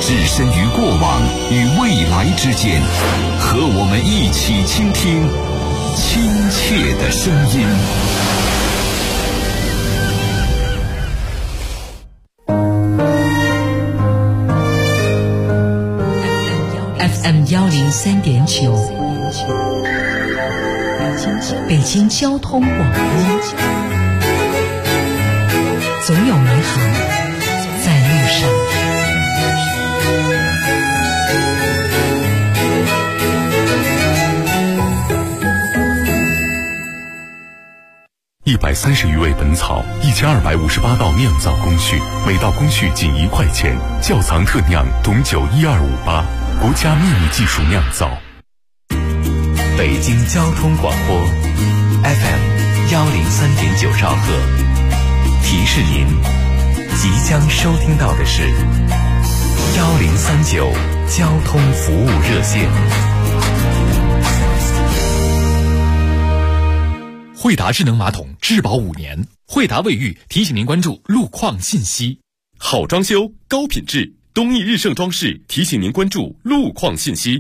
置身于过往与未来之间，和我们一起倾听亲切的声音。 FM 103.9，北京交通广播，总有美好在路上。 130余味本草，1258道酿造工序，每道工序仅1块钱。窖藏特酿董酒12588，国家秘密技术酿造。 北京交通广播 FM 103.9兆赫，提示您即将收听到的是1039交通服务热线。 惠达智能马桶质保5年，惠达卫浴提醒您关注路况信息。好装修高品质，东义日盛装饰提醒您关注路况信息。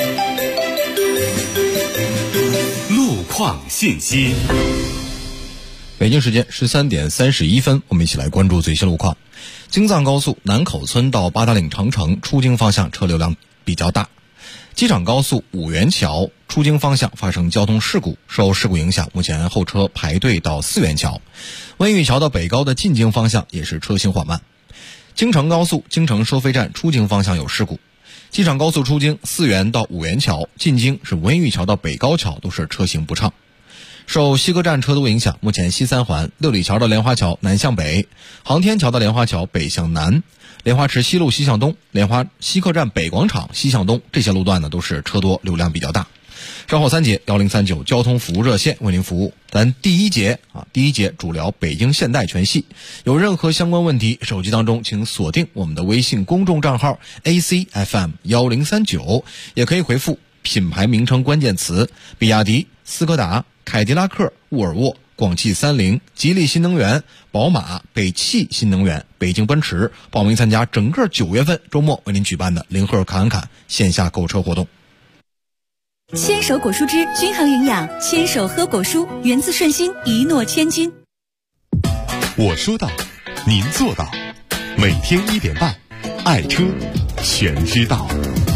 路况信息。 北京时间13点31分，我们一起来关注最新路况。京藏高速南口村到八达岭长城出京方向车流量比较大。机场高速五元桥出京方向发生交通事故，受事故影响，目前后车排队到四元桥。温榆桥到北高的进京方向也是车行缓慢。京承高速京承收费站出京方向有事故，机场高速出京四元到五元桥，进京是温榆桥到北高桥都是车行不畅。受西客站车多影响，目前西三环六里桥到莲花桥南向北，航天桥到莲花桥北向南，莲花池西路西向东，莲花西客站北广场西向东，这些路段呢都是车多，流量比较大。稍后3节1039交通服务热线为您服务。咱第一节主聊北京现代全系，有任何相关问题，手机当中请锁定我们的微信公众账号 ACFM1039，也可以回复品牌名称关键词比亚迪、斯柯达、凯迪拉克、沃尔沃、广汽30、吉利新能源、宝马、北汽新能源、北京奔驰，报名参加整个9月份周末为您举办的零赫侃侃线下购车活动。 牵手果蔬汁均衡营养，牵手喝果蔬，源自顺心，一诺千金。 我说到，您做到，每天1点半，爱车全知道。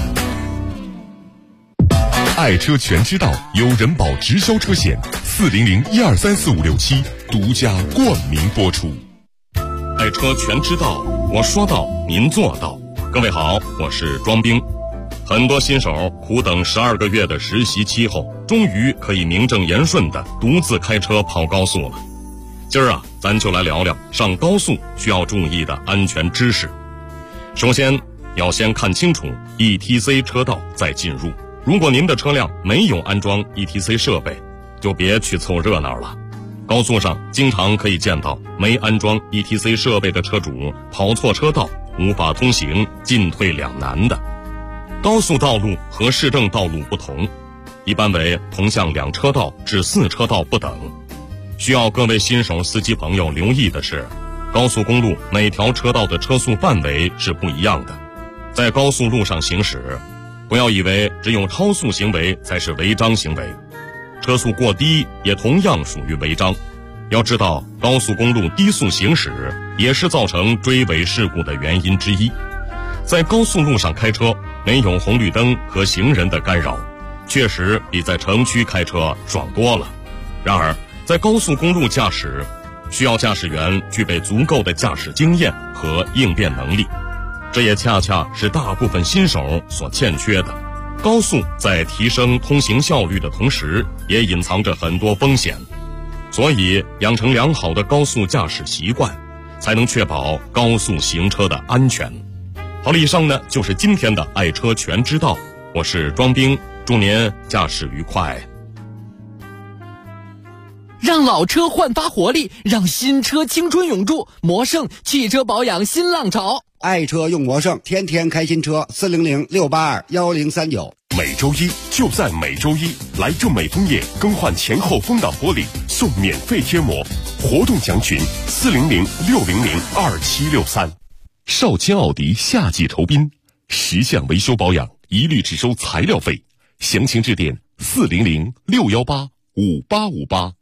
爱车全知道由人保直销车险400123456独家冠名播出。 爱车全知道，我说到，您做到。各位好，我是庄兵。很多新手苦等12个月的实习期后，终于可以名正言顺地独自开车跑高速了。今儿咱就来聊聊上高速需要注意的安全知识。首先，要先看清楚 ETC 车道再进入。如果您的车辆没有安装 ETC 设备，就别去凑热闹了。高速上经常可以见到没安装 ETC 设备的车主跑错车道，无法通行，进退两难的。高速道路和市政道路不同，一般为同向2车道至4车道不等。需要各位新手司机朋友留意的是，高速公路每条车道的车速范围是不一样的。在高速路上行驶，不要以为只有超速行为才是违章行为，车速过低也同样属于违章。要知道，高速公路低速行驶也是造成追尾事故的原因之一。在高速路上开车，没有红绿灯和行人的干扰，确实比在城区开车爽多了。然而，在高速公路驾驶，需要驾驶员具备足够的驾驶经验和应变能力，这也恰恰是大部分新手所欠缺的。高速在提升通行效率的同时，也隐藏着很多风险，所以养成良好的高速驾驶习惯，才能确保高速行车的安全。好了，以上呢就是今天的爱车全知道，我是庄兵，祝您驾驶愉快。 让老车焕发活力，让新车青春永驻。魔胜汽车保养新浪潮， 爱车用魔胜，天天开新车，400-682-1039。 每周一就在每周一，来正美枫叶更换前后风挡玻璃送免费贴膜，活动详询400-600-2763。少卿奥迪夏季酬宾 10项维修保养一律只收材料费，详情致电400-618-5858。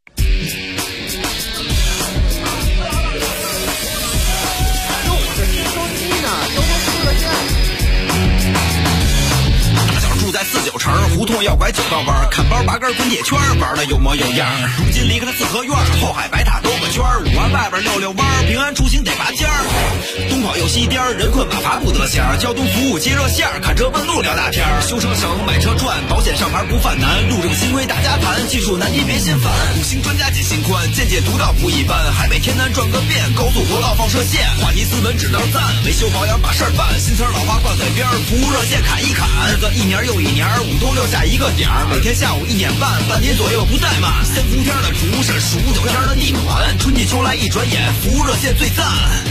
在49城胡同要拐9道弯，看包拔根滚铁圈，玩的有模有样。如今离开了四合院，后海白塔兜个圈，5环外边溜弯，平安出行得拔尖儿。东跑又西颠，人困马乏不得闲。交通服务接热线，看车问路聊大天。修车省，买车赚，保险上牌不犯难。路政新规大家谈，技术难题别心烦。5星专家解心宽，见解独到不一般。海北天南转个遍，高速国道放射线，话题斯文指道赞，维修保养把事儿办。新词老话挂嘴边，服务热线砍一砍。日子一年又一年，5通6下一个点儿，每天下午1点半，半天左右不怠慢。3伏天的厨师，数9天的地暖，春季秋来一转眼，服务热线最赞。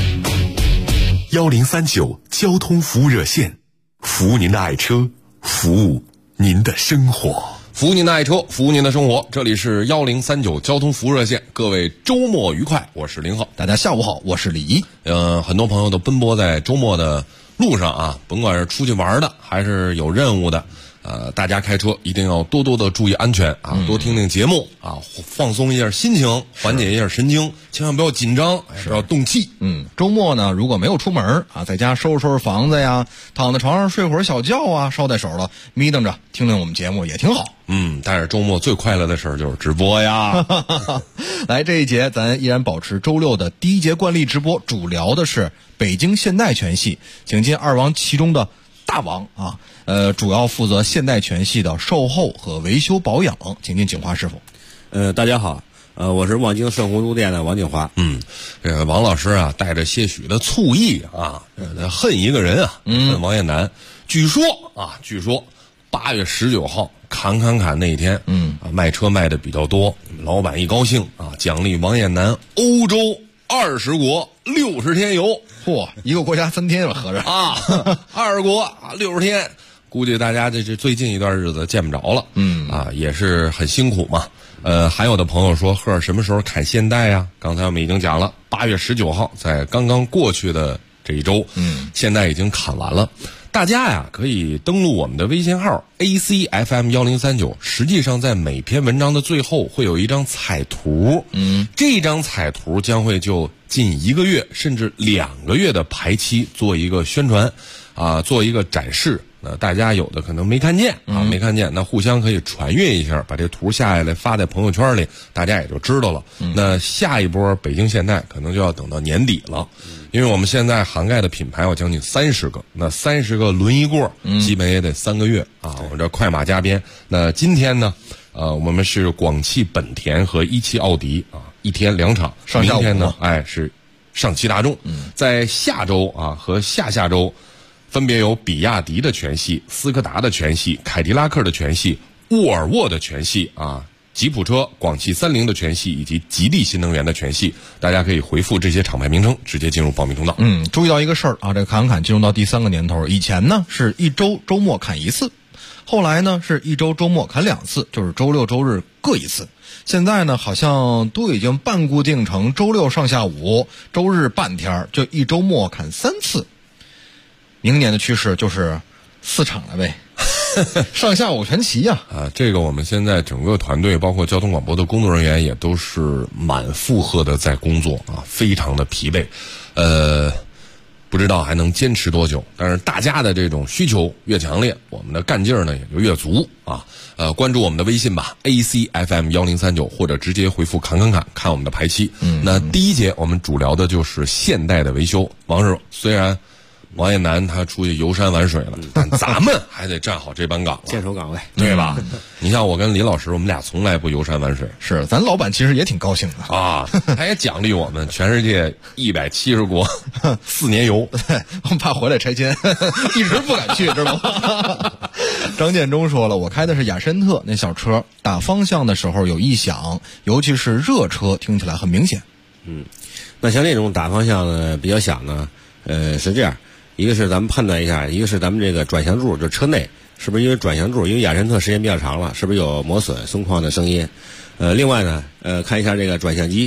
1039交通服务热线，服务您的爱车，服务您的生活。 服务您的爱车，服务您的生活。这里是1039交通服务热线，各位周末愉快，我是林浩。 大家下午好，我是李一。 很多朋友都奔波在周末的路上啊，甭管是出去玩的，还是有任务的。大家开车一定要多多的注意安全啊，多听听节目啊，放松一下心情，缓解一下神经，千万不要紧张，不要动气。 周末呢，如果没有出门啊，在家收拾收拾房子呀，躺在床上睡会儿小觉啊，捎带手了，眯瞪着听听我们节目也挺好。 但是周末最快乐的事儿就是直播呀。 来，这一节咱依然保持周六的第一节惯例直播，主聊的是北京现代全系，请进2王其中的大王啊，主要负责现代全系的售后和维修保养，请进景华师傅。 大家好，我是望京顺湖路店的王景华。 这个王老师啊，带着些许的醋意啊，恨一个人啊，恨王艳楠。据说8月19号砍那一天，卖车卖的比较多，老板一高兴啊，奖励王艳楠欧洲20国60天游。 嚯，一个国家3天吧，合着啊，20国60天，估计大家这最近一段日子见不着了，也是很辛苦嘛。还有的朋友说，赫什么时候砍现代呀？刚才我们已经讲了，8月19号，在刚刚过去的这一周，现代已经砍完了。大家呀，可以登录我们的微信号 ACFM1039，实际上在每篇文章的最后会有一张彩图，这张彩图将会就近1个月甚至2个月的排期做一个宣传，做一个展示。大家有的可能没看见没看见，那互相可以传阅一下，把这图下来发在朋友圈里，大家也就知道了。那下一波北京现代可能就要等到年底了，因为我们现在涵盖的品牌有将近30个，那30个轮一过，基本也得3个月啊。我们这快马加鞭。那今天呢，我们是广汽本田和17奥迪啊，1天2场。明天呢，是上汽大众。在下周和下下周，分别有比亚迪的全系、斯柯达的全系、凯迪拉克的全系、沃尔沃的全系吉普车、广汽30的全系以及吉利新能源的全系。大家可以回复这些厂牌名称，直接进入报名通道。 注意到一个事儿啊，这个砍进入到第3个年头，以前呢是一周周末砍1次，后来呢是一周周末砍2次，就是周六周日各1次。现在呢好像都已经半固定成周六上下午，周日半天，就一周末砍3次。明年的趋势就是4场了呗，上下午全齐呀！ 这个我们现在整个团队，包括交通广播的工作人员，也都是满负荷的在工作非常的疲惫。不知道还能坚持多久，但是大家的这种需求越强烈，我们的干劲儿呢也就越足啊。关注我们的微信吧 ，ACFM1039，或者直接回复砍看我们的排期。那第一节我们主聊的就是现代的维修。王师傅，虽然王艳楠他出去游山玩水了，但咱们还得站好这班岗， 坚守岗位， 对吧？你像我跟李老师，我们俩从来不游山玩水。 是，咱老板其实也挺高兴的啊，他也奖励我们全世界170国4年游， 我们怕回来拆迁，一直不敢去，知道吗？张建中说了，我开的是雅绅特那小车，打方向的时候有异响，尤其是热车，听起来很明显。 那像这种打方向呢比较响呢，是这样。一个是咱们判断一下，一个是咱们这个转向柱，就车内是不是因为转向柱，因为雅绅特时间比较长了，是不是有磨损松旷的声音？另外呢，看一下这个转向机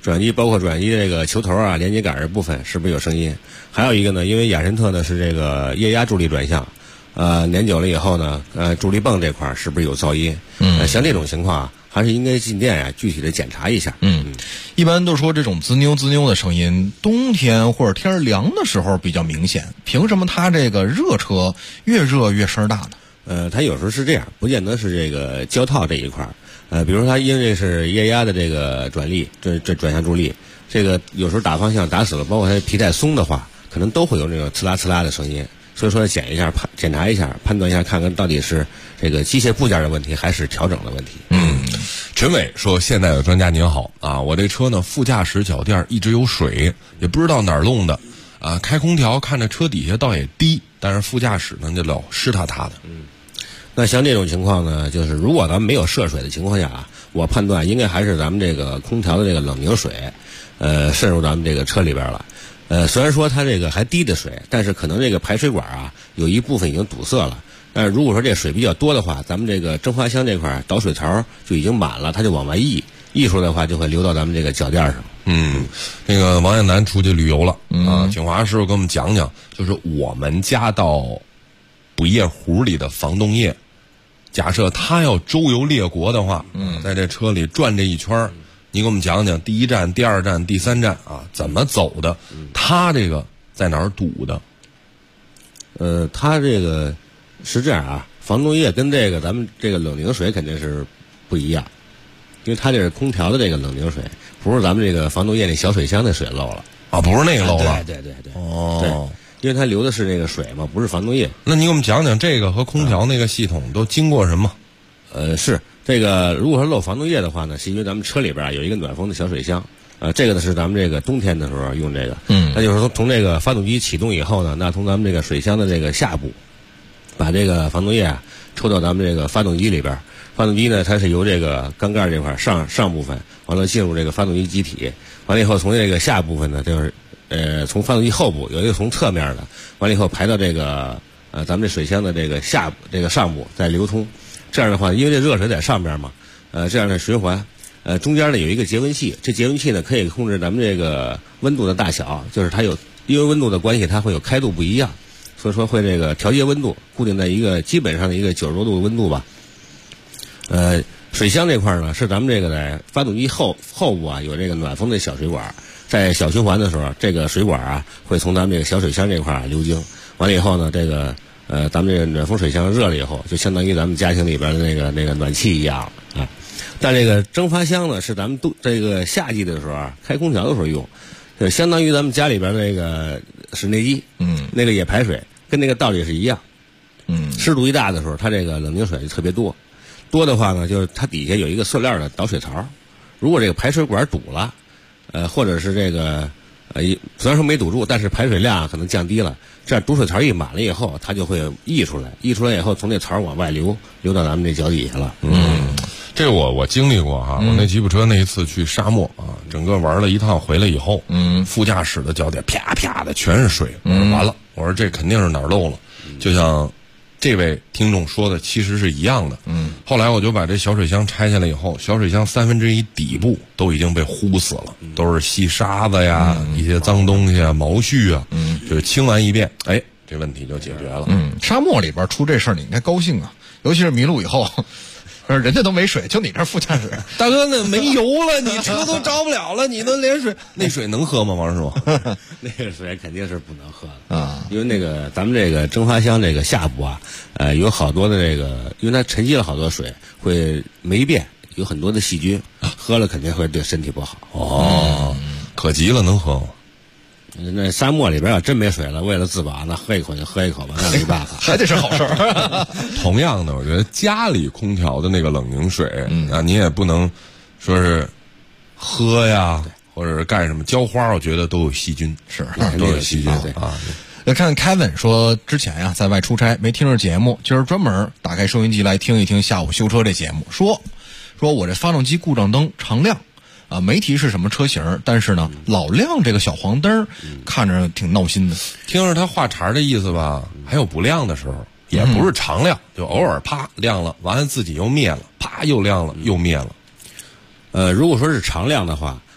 转机包括转机这个球头啊、连接杆这部分是不是有声音？还有一个呢，因为雅神特呢是这个液压助力转向，年久了以后呢，助力泵这块是不是有噪音？像这种情况啊，还是应该进店呀，具体的检查一下。 一般都说这种滋妞滋妞的声音，冬天或者天凉的时候比较明显，凭什么它这个热车越热越声大呢？ 它有时候是这样，不见得是这个胶套这一块。比如说它因为是液压的这个转力，这转向助力，这个有时候打方向打死了，包括它皮带松的话，可能都会有那种呲啦呲啦的声音。所以说检查一下，判断一下，看看到底是这个机械部件的问题，还是调整的问题。 陈伟说：“现代的专家您好啊，我这车呢副驾驶脚垫一直有水，也不知道哪儿弄的啊。开空调看着车底下倒也低，但是副驾驶呢就老湿塌塌的。 那像这种情况呢，就是如果咱们没有涉水的情况下啊，我判断应该还是咱们这个空调的这个冷凝水，渗入咱们这个车里边了。虽然说它这个还滴的水，但是可能这个排水管啊有一部分已经堵塞了。但是如果说这水比较多的话，咱们这个蒸发箱这块导水槽就已经满了，它就往外溢出来的话，就会流到咱们这个脚垫上。 那个王艳楠出去旅游了啊，景华师傅给我们讲讲，就是我们加到补液壶里的防冻液，假设他要周游列国的话，在这车里转这一圈，你给我们讲讲第一站、第二站、第三站啊怎么走的？他这个在哪儿堵的？ 他这个是这样啊，防冻液跟这个咱们这个冷凝水肯定是不一样，因为它这是空调的这个冷凝水，不是咱们这个防冻液那小水箱的水漏了啊，不是那个漏了。 对。对，因为它流的是这个水嘛，不是防冻液。 那你给我们讲讲这个和空调那个系统都经过什么？ 是这个，如果说漏防冻液的话呢，是因为咱们车里边有一个暖风的小水箱。这个呢是咱们这个冬天的时候用这个。那就是说从这个发动机启动以后呢，那从咱们这个水箱的这个下部，把这个防冻液啊抽到咱们这个发动机里边。发动机呢，它是由这个缸盖这块上部分，完了进入这个发动机机体，完了以后从这个下部分呢，就是从发动机后部有一个从侧面的，完了以后排到这个咱们这水箱的这个上部再流通。这样的话，因为这热水在上边嘛，这样的循环，中间呢有一个节温器，这节温器呢可以控制咱们这个温度的大小，就是它有因为温度的关系，它会有开度不一样，所以说会这个调节温度，固定在一个基本上的一个90多度的温度吧。水箱这块呢是咱们这个在发动机后部啊有这个暖风的小水管，在小循环的时候，这个水管啊会从咱们这个小水箱这块流经，完了以后呢，这个咱们这个暖风水箱热了以后，就相当于咱们家庭里边的那个暖气一样啊。但这个蒸发箱呢是咱们这个夏季的时候啊开空调的时候用，就相当于咱们家里边那个室内机，那个也排水，跟那个道理是一样。湿度一大的时候，它这个冷凝水就特别多的话呢，就是它底下有一个塑料的导水槽，如果这个排水管堵了，或者是这个虽然说没堵住，但是排水量可能降低了，这样堵水槽一满了以后，它就会溢出来以后，从这槽往外流到咱们这脚底下了。 这我经历过哈，我那吉普车那一次去沙漠啊，整个玩了一趟回来以后，副驾驶的脚底啪啪的全是水，完了，我说这肯定是哪儿漏了，就像这位听众说的其实是一样的。后来我就把这小水箱拆下来以后，小水箱1/3底部都已经被糊死了，都是细沙子呀，一些脏东西啊，毛絮啊，就是清完一遍，这问题就解决了。 沙漠里边出这事儿你应该高兴啊，尤其是迷路以后。人家都没水，就你这副驾驶， 大哥，那没油了，你车都着不了了，你都连水，那水能喝吗，王师傅？ 那个水肯定是不能喝的啊，因为那个咱们这个蒸发箱这个下部啊，有好多的这个，因为它沉积了好多水，会霉变，有很多的细菌，喝了肯定会对身体不好。 可急了，能喝吗？ 那沙漠里边要真没水了，为了自保，那喝一口就喝一口吧，那没办法， 还得是好事儿。 同样的，我觉得家里空调的那个冷凝水，你也不能说是喝呀，或者是干什么浇花，我觉得都有细菌，都有细菌啊。 看 Kevin 说，之前呀在外出差没听着节目，今儿专门打开收音机来听一听下午修车这节目，说我这发动机故障灯常亮。没提是什么车型，但是呢，老亮这个小黄灯，看着挺闹心的。 听着他话茬的意思吧，还有不亮的时候，也不是常亮，就偶尔啪亮了，完了自己又灭了，啪又亮了又灭了。 如果说是常亮的话，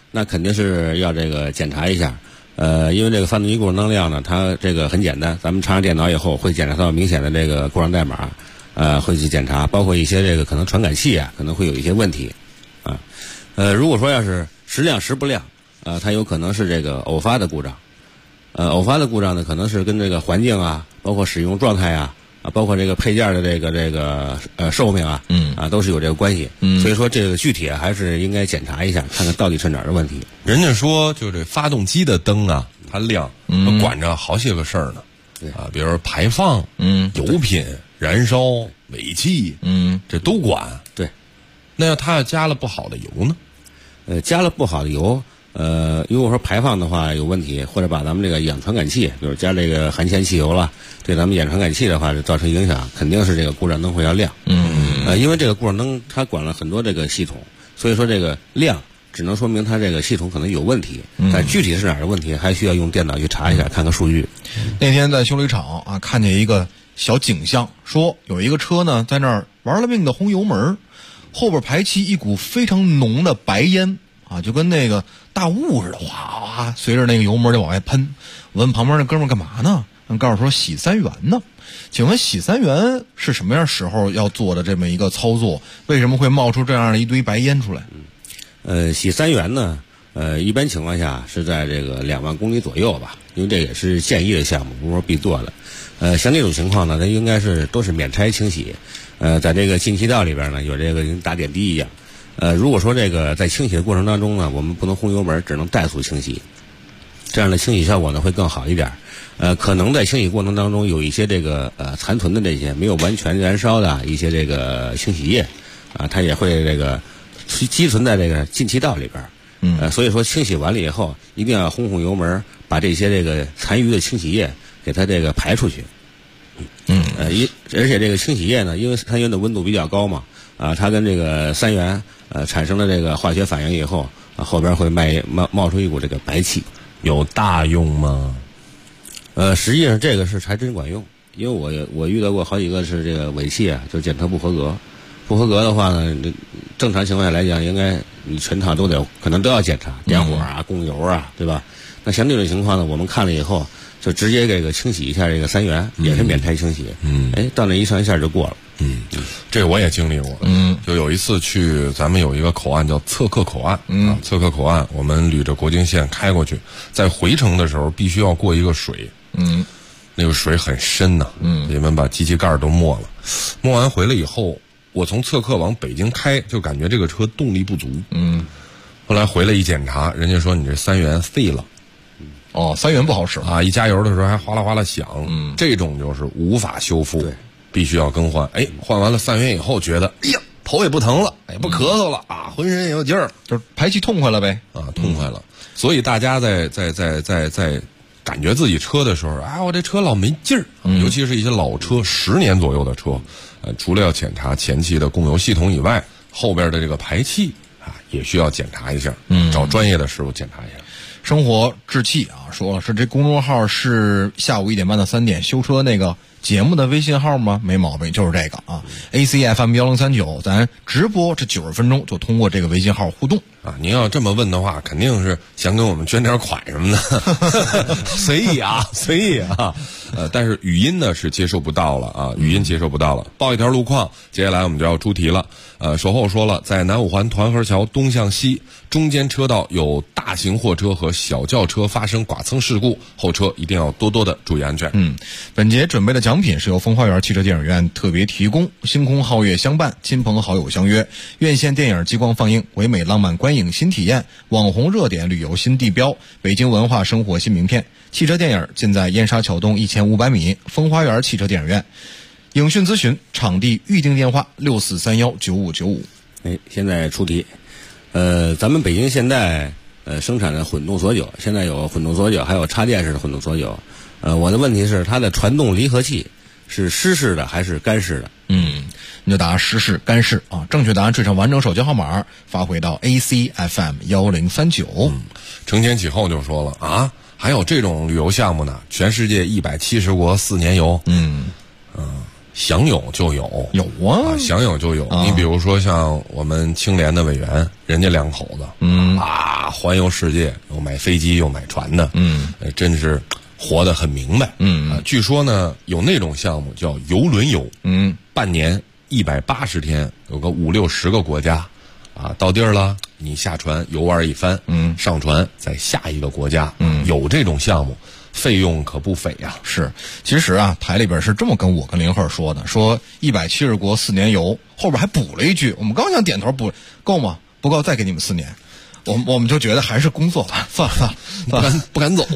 那肯定是要这个检查一下。因为这个发动机故障当量呢，它这个很简单，咱们插上电脑以后会检查到明显的这个故障代码，会去检查，包括一些这个可能传感器啊，可能会有一些问题，啊，如果说要是时亮时不亮，它有可能是这个偶发的故障，偶发的故障呢，可能是跟这个环境啊，包括使用状态啊，包括这个配件的这个寿命啊，都是有这个关系，所以说这个具体还是应该检查一下，看看到底是哪儿的问题。 人家说，就这发动机的灯啊，它亮，它管着好些个事儿呢。比如说排放，油品、燃烧、尾气，这都管。 对， 那要它加了不好的油呢？ 加了不好的油，如果说排放的话有问题，或者把咱们这个氧传感器，比如加这个含铅汽油了，对咱们氧传感器的话造成影响，肯定是这个故障灯会要亮。因为这个故障灯它管了很多这个系统，所以说这个亮只能说明它这个系统可能有问题，但具体是哪儿的问题，还需要用电脑去查一下，看看数据。 那天在修理厂啊，看见一个小景象，说有一个车呢在那儿玩了命的轰油门，后边排气一股非常浓的白烟啊，就跟那个大雾似的，哗哗随着那个油门就往外喷。我问旁边那哥们儿干嘛呢？人告诉说洗三元呢。请问洗三元是什么样时候要做的这么一个操作？为什么会冒出这样的一堆白烟出来？ 洗三元呢，一般情况下是在这个2万公里左右吧，因为这也是建议的项目，不是说必做的。像这种情况呢，它应该是都是免拆清洗。在这个进气道里边呢，有这个跟打点滴一样。如果说这个在清洗的过程当中呢，我们不能轰油门，只能怠速清洗，这样的清洗效果呢会更好一点。可能在清洗过程当中有一些这个残存的这些没有完全燃烧的一些这个清洗液它也会这个积存在这个进气道里边。所以说清洗完了以后，一定要轰油门，把这些这个残余的清洗液给它这个排出去。而且这个清洗液呢，因为三元的温度比较高嘛，它跟这个三元产生了这个化学反应以后，后边会冒出一股这个白气。 有大用吗？ 实际上这个是还真管用，因为我遇到过好几个是这个尾气啊，就检测不合格。不合格的话呢，正常情况下来讲，应该你全套可能都要检查，点火啊、供油啊，对吧？那像这种情况呢，我们看了以后，就直接这个清洗一下这个三元，也是免拆清洗。到那一上一下就过了。 这我也经历过。就有一次去咱们有一个口岸叫侧克口岸，侧克口岸，我们捋着国境线开过去，在回程的时候必须要过一个水。那个水很深呐，你们把机器盖都没了。摸完回来以后，我从侧克往北京开，就感觉这个车动力不足。后来回来一检查，人家说你这三元废了。 三元不好使啊！一加油的时候还哗啦哗啦响。这种就是无法修复，必须要更换。换完了三元以后，觉得哎呀，头也不疼了，也不咳嗽了啊，浑身也有劲儿， 就是排气痛快了呗。 痛快了。所以大家在感觉自己车的时候，我这车老没劲儿，尤其是一些老车，10年左右的车，除了要检查前期的供油系统以外，后边的这个排气也需要检查一下，找专业的师傅检查一下。 生活志气说了，是这公众号是下午1点半到3点修车那个节目的微信号吗？没毛病，就是这个ACFM1039，咱直播这90分钟就通过这个微信号互动您要这么问的话，肯定是想给我们捐点款什么的，随意随意但是语音呢是接收不到了语音接收不到了。报一条路况，接下来我们就要出题了。守候说了，在南五环团河桥东向西中间车道有大型货车和小轿车发生剐蹭事故，后车一定要多多的注意安全。 本节准备的奖品是由风花园汽车电影院特别提供，星空皓月相伴，亲朋好友相约，院线电影激光放映，唯美浪漫观影新体验，网红热点旅游新地标，北京文化生活新名片。汽车电影尽在燕莎桥东1500米风花园汽车电影院。影讯咨询场地预订电话64319595。 现在出题。咱们北京现代生产的混动锁酒，现在有混动锁酒，还有插电式的混动锁酒。我的问题是，它的传动离合器是湿式的还是干式的？ 你就答湿式干式正确答案缀上完整手机号码发回到 ACFM1039。 承前启后就说了还有这种旅游项目呢，全世界170国4年游。 想有就有， 有啊， 想有就有。你比如说像我们青联的委员，人家两口子，环游世界，又买飞机又买船的，真是活得很明白。据说呢，有那种项目叫游轮游，半年180天，有个50-60个国家，到地儿了，你下船游玩一番，上船在下一个国家，有这种项目。费用可不菲呀！ 是，其实啊，台里边是这么跟我跟林鹤说的，说170国4年游，后边还补了一句，我们刚想点头补，够吗？不够，再给你们4年。我们就觉得还是工作吧，算了， 不敢走。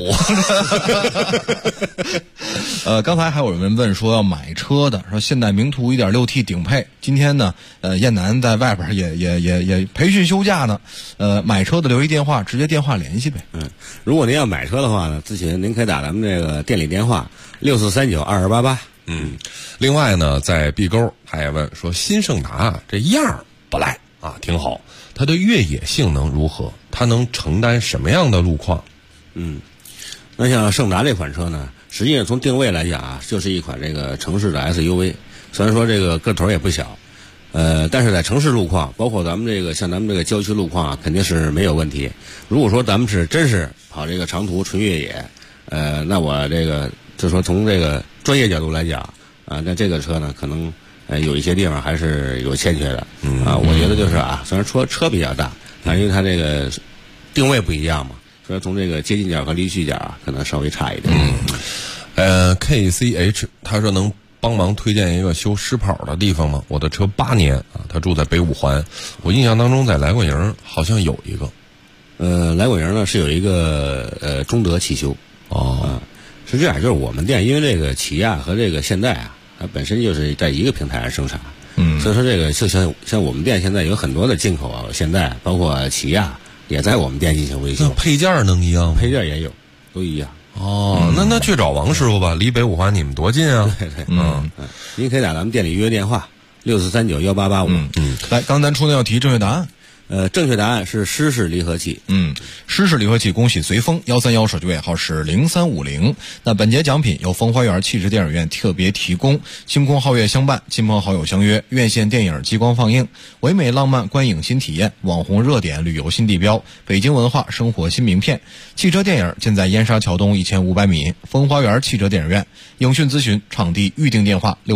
刚才还有人问说要买车的，说现代名图 1.6T 顶配。今天呢，燕南在外边也培训休假呢。买车的留一电话，直接电话联系呗。 如果您要买车的话呢，咨询您可以打咱们这个店里电话64392288。 另外呢，在壁沟他也问说，新胜达这样不赖啊，挺好。它的越野性能如何？它能承担什么样的路况？ 那像胜达这款车呢，实际上从定位来讲啊，就是一款这个城市的 SUV。虽然说这个个头也不小，但是在城市路况，包括咱们这个像咱们这个郊区路况啊，肯定是没有问题。如果说咱们是真是跑这个长途纯越野，那我这个就说从这个专业角度来讲那这个车呢，可能有一些地方还是有欠缺的。我觉得就是虽然车比较大，但因为它这个定位不一样嘛，所以从这个接近角和离去角可能稍微差一点。 KCH 他说能帮忙推荐一个修湿跑的地方吗？我的车8年他住在北五环，我印象当中在来过营好像有一个。 来过营呢是有一个中德汽修。是这样，就是我们店因为这个起亚和这个现代它本身就是在一个平台上生产，所以说这个就像我们店现在有很多的进口现代包括起亚也在我们店进行维修。 那配件能一样吗？ 配件也有，都一样。 那去找王师傅吧，离北五环你们多近啊？ 对，您可以打咱们店里预约电话64391885。 来，刚咱出的要提正确答案。 正确答案是湿式离合器。 湿式离合器，恭喜随风131手机尾号是0350。那本节奖品由风花园汽车电影院特别提供，星空皓月相伴，亲朋好友相约，院线电影激光放映，唯美浪漫观影新体验，网红热点旅游新地标，北京文化生活新名片。汽车电影建在燕莎桥东1500米，风花园汽车电影院。影讯咨询场地预订电话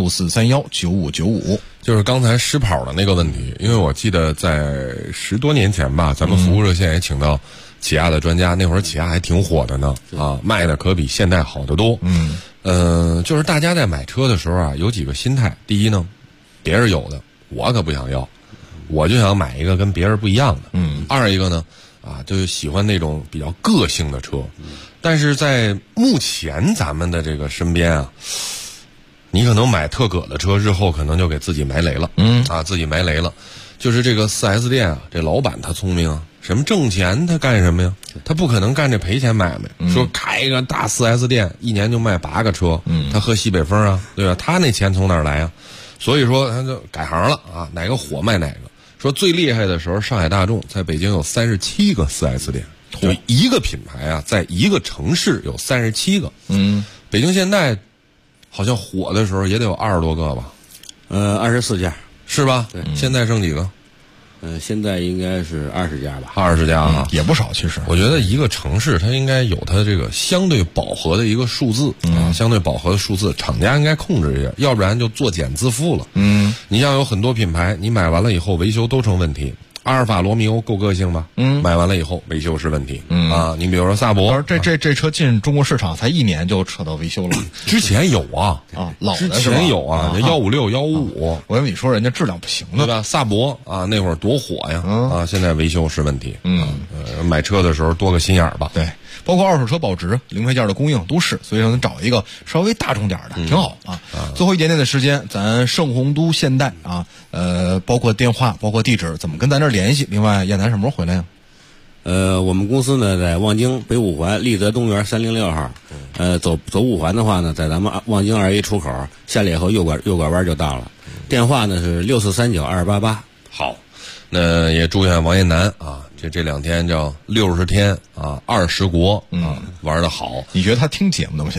64319595。 就是刚才湿跑的那个问题，因为我记得在10多年前吧，咱们服务热线也请到起亚的专家，那会儿起亚还挺火的呢，卖的可比现代好得多。就是大家在买车的时候有几个心态。第一呢，别人有的我可不想要，我就想买一个跟别人不一样的。二一个呢，就是喜欢那种比较个性的车。但是在目前咱们的这个身边你可能买特葛的车，日后可能就给自己埋雷了。自己埋雷了。就是这个4S 店这老板他聪明什么挣钱他干什么呀？他不可能干这赔钱买卖。说开一个大4S 店，一年就卖8个车，他喝西北风对吧？他那钱从哪儿来所以说他就改行了哪个火卖哪个。说最厉害的时候，上海大众在北京有37个4S 店，就一个品牌在一个城市有37个。北京现代好像火的时候也得有20多个吧 ，24家是吧？ 对， 现在剩几个？ 现在应该是20家吧 ，20家也不少。其实我觉得一个城市它应该有它这个相对饱和的一个数字相对饱和的数字，厂家应该控制一下，要不然就作茧自缚了。你像有很多品牌，你买完了以后维修都成问题。阿尔法罗密欧够个性吧？买完了以后维修是问题。你比如说萨博， 这车进中国市场才1年就扯到维修了。 之前有老的之前有156、155。 我跟你说，人家质量不行的， 对吧？萨博那会儿多火呀！现在维修是问题。买车的时候多个心眼儿吧。 对，包括二手车保值、零配件的供应都是，所以说咱找一个稍微大众点的，挺好最后一点点的时间，咱盛宏都现代包括电话、包括地址，怎么跟咱这联系？另外，燕南什么时候回来呀？ 我们公司呢在望京北五环立德东园306号，走5环的话呢，在咱们望京2A出口下来以后右拐弯就到了。电话呢是64392288。 好，那也祝愿王彦南这2天叫60天20国玩得好。 你觉得他听节目的吗？现在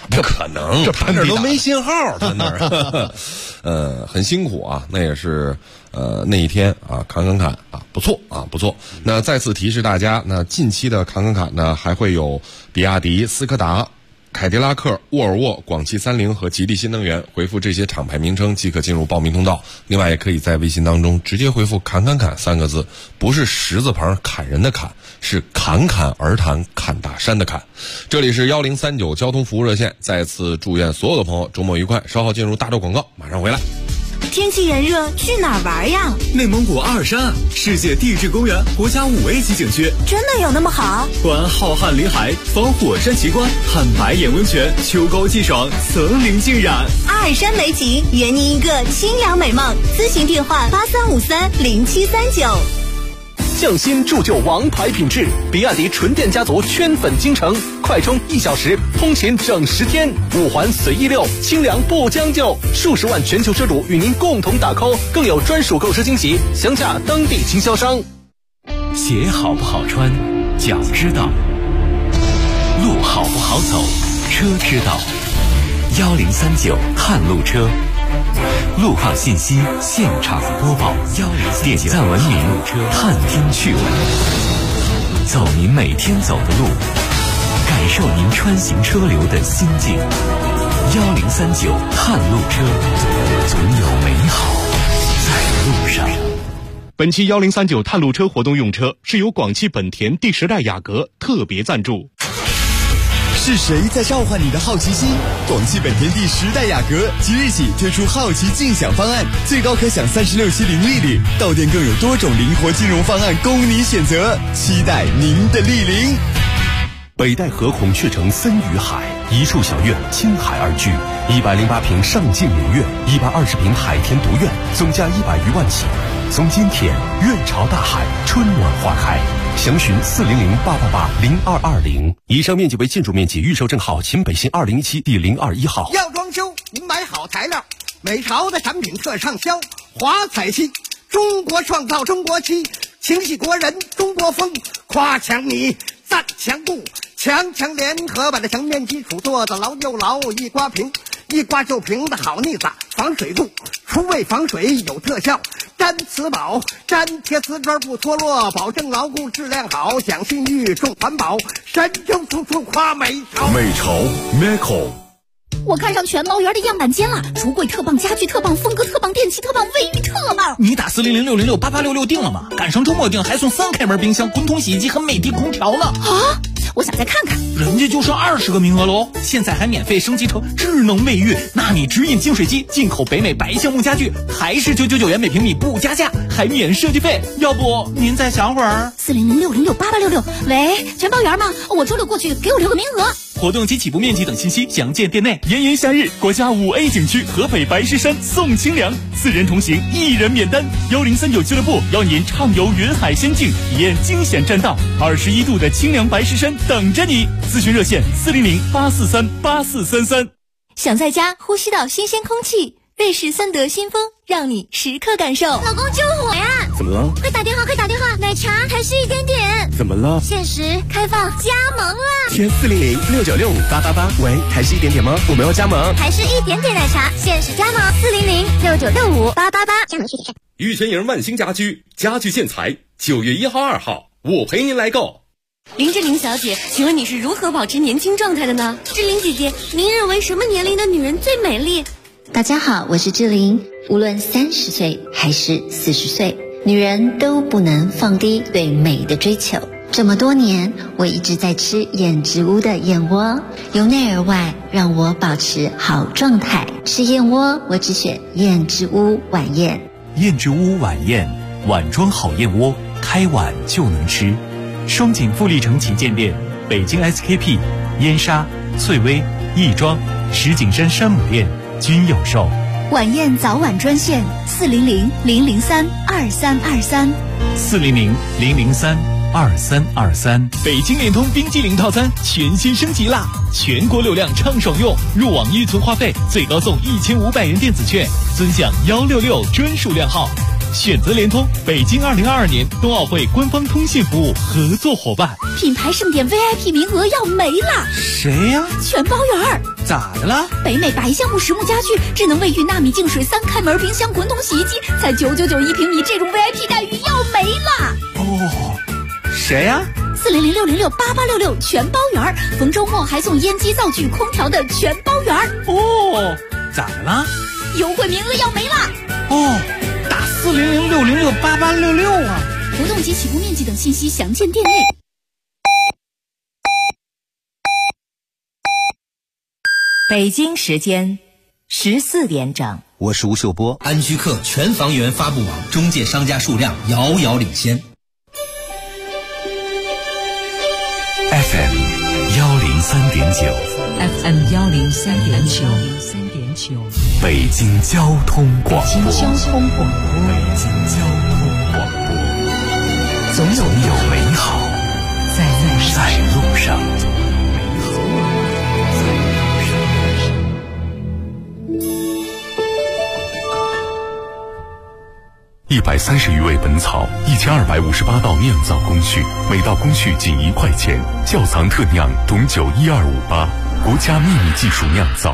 不可能， 这他那儿都没信号，他那儿，很辛苦啊。那也是，那一天啊，侃啊，不错啊，不错。那再次提示大家，那近期的侃呢，还会有比亚迪、斯柯达、凯迪拉克、沃尔沃、广汽三菱和吉利新能源，回复这些厂牌名称即可进入报名通道。另外，也可以在微信当中直接回复“侃”3个字，不是十字旁砍人的砍，是侃而谈侃大山的侃。这里是1039交通服务热线，再次祝愿所有的朋友周末愉快。稍后进入大洲广告，马上回来。 天气炎热，去哪儿玩呀？ 内蒙古阿尔山啊，世界地质公园国家5A级景区， 真的有那么好？ 观浩瀚林海，访火山奇观，看白眼温泉，秋高气爽，层林尽染。 阿尔山美景，圆您一个清凉美梦。咨询电话83530739。 匠心铸就王牌品质，比亚迪纯电家族圈粉京城，快充1小时，通勤整10天，5环随意溜，清凉不将就，数十万全球车主与您共同打 call， 更有专属购车惊喜，详洽当地经销商。 鞋好不好穿，脚知道；路好不好走，车知道。1039探路车，路况信息现场播报，点赞文明，探听趣闻，走您每天走的路，感受您穿行车流的心境。1039探路车，总有美好在路上。 本期1039探路车活动用车是由广汽本田第10代雅阁特别赞助。 是谁在召唤你的好奇心？广汽本田第10代雅阁即日起推出好奇竞享方案，最高可享36期零利率，到店更有多种灵活金融方案供你选择，期待您的莅临。 北戴河孔雀城森与海，一处小院青海而居，108平上进名苑，120平海天独院，总价100余万起。从今天院朝大海，春暖花开。详询400888220。以上面积为建筑面积，预售证号秦北新207第021号。 要装修，您买好材料，美朝的产品特畅销。华彩漆，中国创造中国漆，情系国人中国风。夸墙你，赞墙布，强联合把这墙面基础做得牢又牢，一刮平，一刮就平的好腻子，防水度，除味防水有特效。粘瓷宝，粘贴瓷砖不脱落，保证牢固质量好，讲信誉重环保，神州处处夸美朝。 美朝 Meco。 我看上全猫园的样板间了，橱柜特棒，家具特棒，风格特棒，电器特棒，卫浴特棒。 你打40060688866定了吗？赶上周末定还送3开门冰箱、滚筒洗衣机和美的空调呢。 啊！我想再看看。 人家就剩20个名额喽，现在还免费升级成智能卫浴，纳米直饮净水机，进口北美白橡木家具，还是999元每平米不加价，还免设计费。要不您再想会儿 ？40060688866。喂，全包园吗？我周六过去，给我留个名额。 活动及起步面积等信息详见店内。炎炎夏日，国家5A 景区河北白石山送清凉，4人同行1人免单。1039俱乐部邀您畅游云海仙境，体验惊险栈道，21度的清凉白石山等着你。咨询热线40084384433。 想在家呼吸到新鲜空气，瑞士森德新风让你时刻感受。 老公救火呀！ 怎么了？ 快打电话！奶茶还是1点点。 怎么了？ 限时开放加盟了。 填40069658888。喂，还是1点点吗？我们要加盟。 还是1点点奶茶，限时加盟40069658888。加盟需谨慎。 玉泉营万兴家居，家具建材9月1号、2号，我陪您来购。 林志玲小姐，请问你是如何保持年轻状态的呢？志玲姐姐，您认为什么年龄的女人最美丽？ 大家好，我是志玲。无论30岁还是40岁，女人都不能放低对美的追求。这么多年，我一直在吃燕之屋的燕窝，由内而外让我保持好状态。吃燕窝，我只选燕之屋晚宴。 燕之屋晚宴，碗装好燕窝，开碗就能吃。双井富力城旗舰店，北京 SKP、燕莎、翠微、亦庄、石景山山姆店均有售。 晚宴早晚专线400-003-2323。 400-003-2323。 北京联通冰激凌套餐全新升级啦！全国流量畅爽用，入网预存话费最高送1500元电子券，尊享166专属量号。 选择联通，北京2022年冬奥会官方通信服务合作伙伴。 品牌盛典 VIP 名额要没了。 谁呀？ 全包圆。 咋的了？ 北美白橡木实木家具、智能卫浴、纳米净水、3开门冰箱、滚筒洗衣机，才999一平米，这种 VIP 待遇要没了。 哦，谁呀 ？400-606-8866全包圆，逢周末还送烟机、灶具、空调的全包圆。 哦，咋的了？ 优惠名额要没了。 哦，打400-606-8866啊！ 活动及起步面积等信息详见店内。 北京时间14点整， 我是吴秀波。安居客全房源发布网中介商家数量遥遥领先。 FM 103.9 FM 103.9， 北京交通广播。 北京交通广播，总有美好在路上。 130余味本草，1258道酿造工序，每道工序仅1块钱。窖藏特酿董酒12588，国家秘密技术酿造。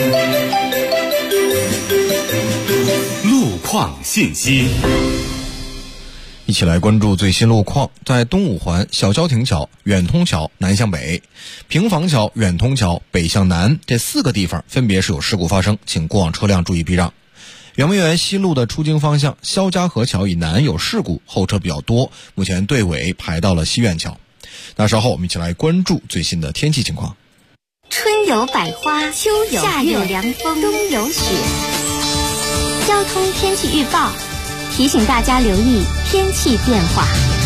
路况信息， 一起来关注最新路况。在东五环小交亭桥、远通桥南向北、平房桥、远通桥北向南这4个地方分别是有事故发生，请过往车辆注意避让。圆明园西路的出京方向肖家河桥以南有事故，后车比较多，目前队尾排到了西苑桥。那稍后我们一起来关注最新的天气情况。 春有百花，秋有夏有凉风，冬有雪。交通天气预报提醒大家留意天气变化。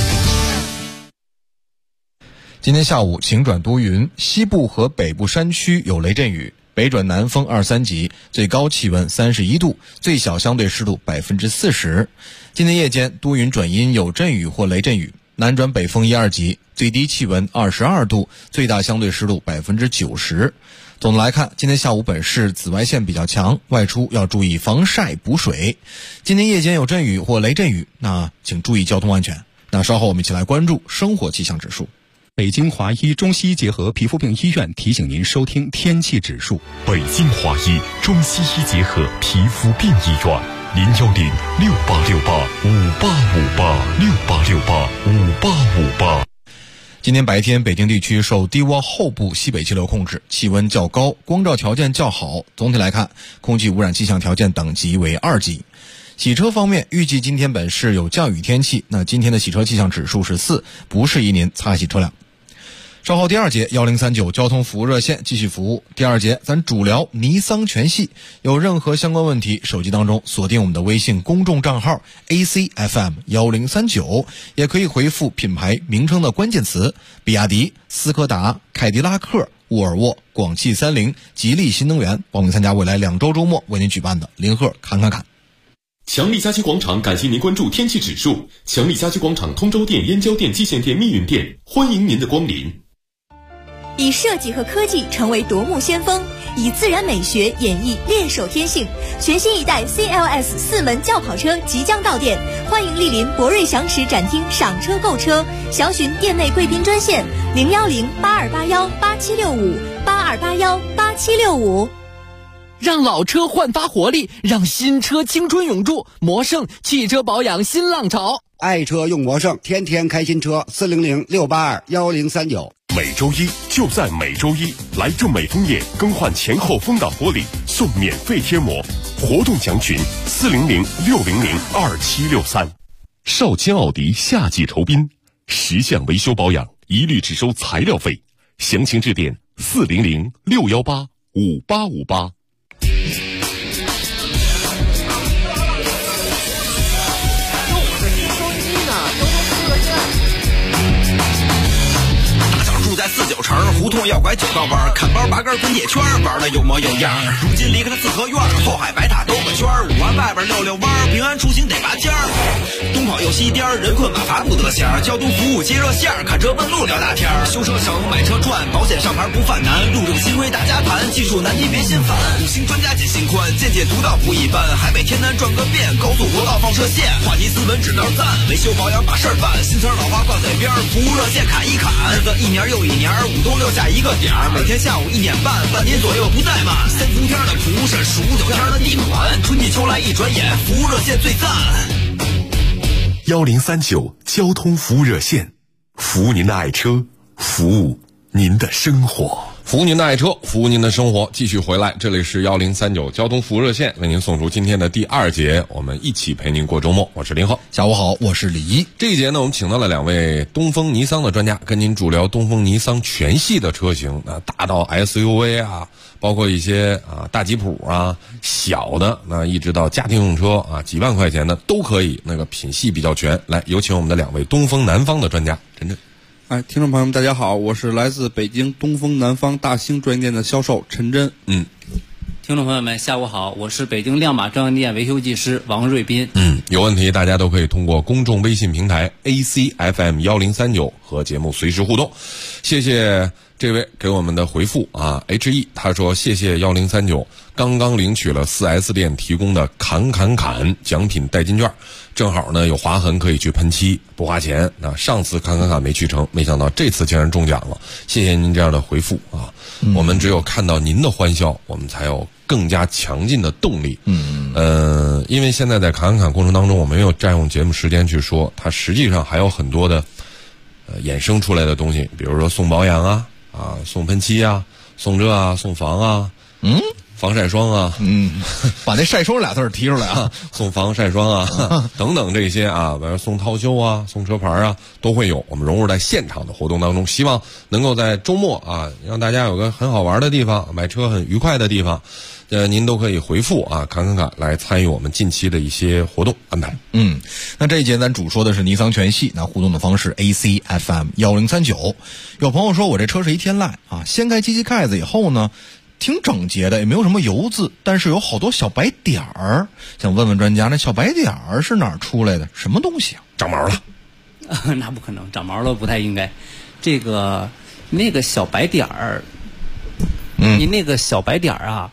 今天下午晴转多云，西部和北部山区有雷阵雨，北转南风2、3级，最高气温31度，最小相对湿度40%。今天夜间多云转阴，有阵雨或雷阵雨，南转北风1、2级，最低气温22度，最大相对湿度90%。总的来看，今天下午本市紫外线比较强，外出要注意防晒补水。今天夜间有阵雨或雷阵雨，那请注意交通安全。那稍后我们一起来关注生活气象指数。 北京华医中西医结合皮肤病医院提醒您收听天气指数。 北京华医中西医结合皮肤病医院，010-6868-5858，6868-5858。 今天白天北京地区受低洼后部西北气流控制，气温较高，光照条件较好。总体来看，空气污染气象条件等级为2级。洗车方面，预计今天本市有降雨天气，那今天的洗车气象指数是4，不适宜您擦洗车辆。稍后第2节1039交通服务热线继续服务。第2节咱主聊尼桑全系，有任何相关问题，手机当中锁定我们的微信公众账号 ACFM1039，也可以回复品牌名称的关键词比亚迪、斯柯达、凯迪拉克、沃尔沃、广汽30、吉利新能源，报名参加未来2周周末为您举办的零赫侃侃侃。 强力家居广场感谢您关注天气指数。强力家居广场通州店、燕郊店、蓟县店、密云店，欢迎您的光临。 以设计和科技成为夺目先锋，以自然美学演绎猎手天性。全新一代 CLS 4门轿跑车即将到店，欢迎莅临博瑞祥驰展厅赏车购车，详询店内贵宾专线010-8281-8765，8281-8765。 让老车焕发活力，让新车青春永驻。魔盛汽车保养新浪潮， 爱车用魔盛，天天开新车。400-682-1039。 每周一就在每周一，来正美枫叶更换前后风挡玻璃送免费贴膜，活动详询400-600-2763。 少卿奥迪夏季酬宾，10项维修保养一律只收材料费，详情致电400-618-5858。 住在49城，胡同要拐9道弯，看包拔根滚铁圈，玩的有模有样。如今离开了四合院，后海白塔兜个圈，5环外边溜溜弯，平安出行得拔尖儿。东跑又西颠，人困马乏不得闲，交通服务接热线，看车问路聊大天，修车省买车赚，保险上牌不犯难，路政新规大家谈，技术难题别心烦。5星专家解心宽，见解独到不一般，海北天南转个遍，高速国道放射线，话题斯文指导赞，维修保养把事儿办，新词老话挂嘴边，服务热线砍一砍，日子一年又一年，5冬6夏一个点儿，每天下午1点半，半年左右不怠慢。3伏天的蒲扇，数9天的地暖，春季秋来一转眼，服务热线最赞。 1039交通服务热线，服务您的爱车，服务您的生活。 服务您的爱车，服务您的生活。继续回来，这里是1039交通服务热线，为您送出今天的第2节，我们一起陪您过周末。我是林浩， 下午好，我是李一。 这一节呢，我们请到了2位东风尼桑的专家，跟您主聊东风尼桑全系的车型，大到 SUV 啊，包括一些大吉普啊，小的那一直到家庭用车啊，几万块钱的都可以，那个品系比较全。来，有请我们的2位东风南方的专家，陈真。 听众朋友们大家好，我是来自北京东风南方大兴专营店的销售陈真。 听众朋友们下午好，我是北京亮马专营店维修技师王瑞斌。 有问题大家都可以通过公众微信平台 ACFM 1039和节目随时互动。谢谢这位给我们的回复啊 HE， 他说谢谢1039，刚刚领取了 4S 店提供的砍奖品代金券，正好呢有划痕可以去喷漆，不花钱。那上次砍没去成，没想到这次竟然中奖了，谢谢您这样的回复啊！我们只有看到您的欢笑，我们才有更加强劲的动力。因为现在在砍过程当中，我们没有占用节目时间去说，它实际上还有很多的衍生出来的东西，比如说送保养啊，送喷漆啊，送这啊，送防啊，防晒霜啊， 把那晒霜俩字提出来啊， 送防晒霜啊，等等这些啊，比如送套修啊，送车牌啊，都会有。我们融入在现场的活动当中，希望能够在周末啊，让大家有个很好玩的地方，买车很愉快的地方。您都可以回复啊，砍来参与我们近期的一些活动安排。 那这一节咱主说的是尼桑全系，那互动的方式 ACFM 1039。有朋友说我这车是一天籁啊，掀开机器盖子以后呢，挺整洁的，也没有什么油渍，但是有好多小白点儿，想问问专家，那小白点儿是哪儿出来的？什么东西啊？ 长毛了？ 那不可能，长毛了不太应该。那个小白点儿。您那个小白点儿啊，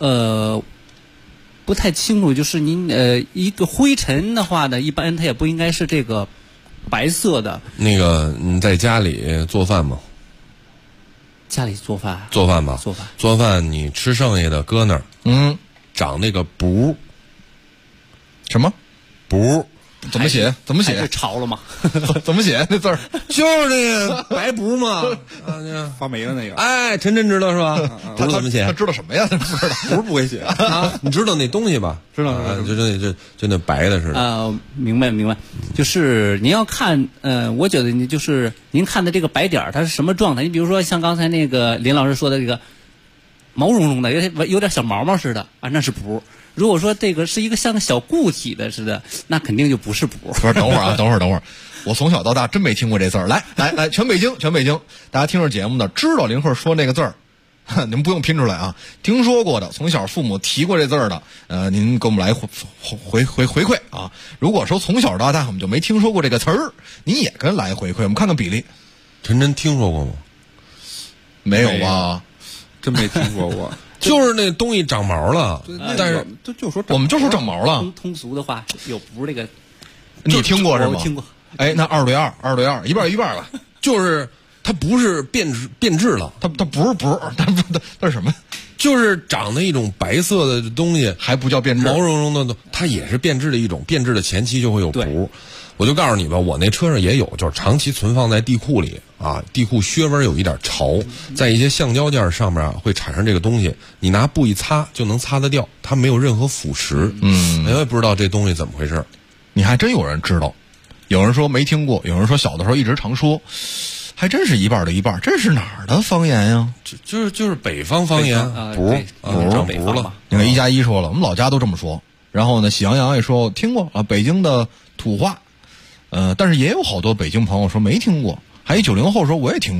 不太清楚。就是您一个灰尘的话呢，一般它也不应该是这个白色的。 那个你在家里做饭吗？ 家里做饭吧，做饭你吃剩下的搁那儿，长那个补， 什么补？ 怎么写？ 是潮了吗？ 怎么写那字儿？ 就是那个白补嘛， 发霉了那个。 哎，陈真知道是吧？ 他怎么写？ 他知道什么呀？他不知道， 不是不会写啊？你知道那东西吧？ 知道， 就那白的似的。 明白。就是您要看，我觉得就是您看的这个白点儿，它是什么状态？你比如说像刚才那个林老师说的这个毛茸茸的，有点小毛毛似的啊，那是补。如果说这个是一个像个小固体的似的，那肯定就不是补。 不是，等会儿，我从小到大真没听过这字儿。来，全北京，大家听着节目的知道林慧说那个字儿，你们不用拼出来啊。听说过的，从小父母提过这字儿的，您给我们来回馈啊。如果说从小到大我们就没听说过这个词儿，您也跟来回馈，我们看看比例。 陈真听说过吗？ 没有吧？ 真没听说过。 就是那东西长毛了，但是我们就说长毛了。 通俗的话有补这个， 你听过是吗？ 我听过。 哎，那2对2，一半吧。 就是它不是变质了， 它不是补，它是什么？ 就是长的一种白色的东西， 还不叫变质， 毛茸茸的，它也是变质的一种。变质的前期就会有补。我就告诉你吧，我那车上也有，就是长期存放在地库里啊，地库靴纹有一点潮，在一些橡胶件上面会产生这个东西，你拿布一擦就能擦得掉，它没有任何腐蚀。我也不知道这东西怎么回事。 你还真有人知道，有人说没听过，有人说小的时候一直常说，还真是一半的一半。这是哪儿的方言呀？ 就是北方方言，补了。 你看1+1说了，我们老家都这么说。然后呢，喜羊羊也说听过啊，北京的土话。但是也有好多北京朋友说没听过，还有90后说我也听过。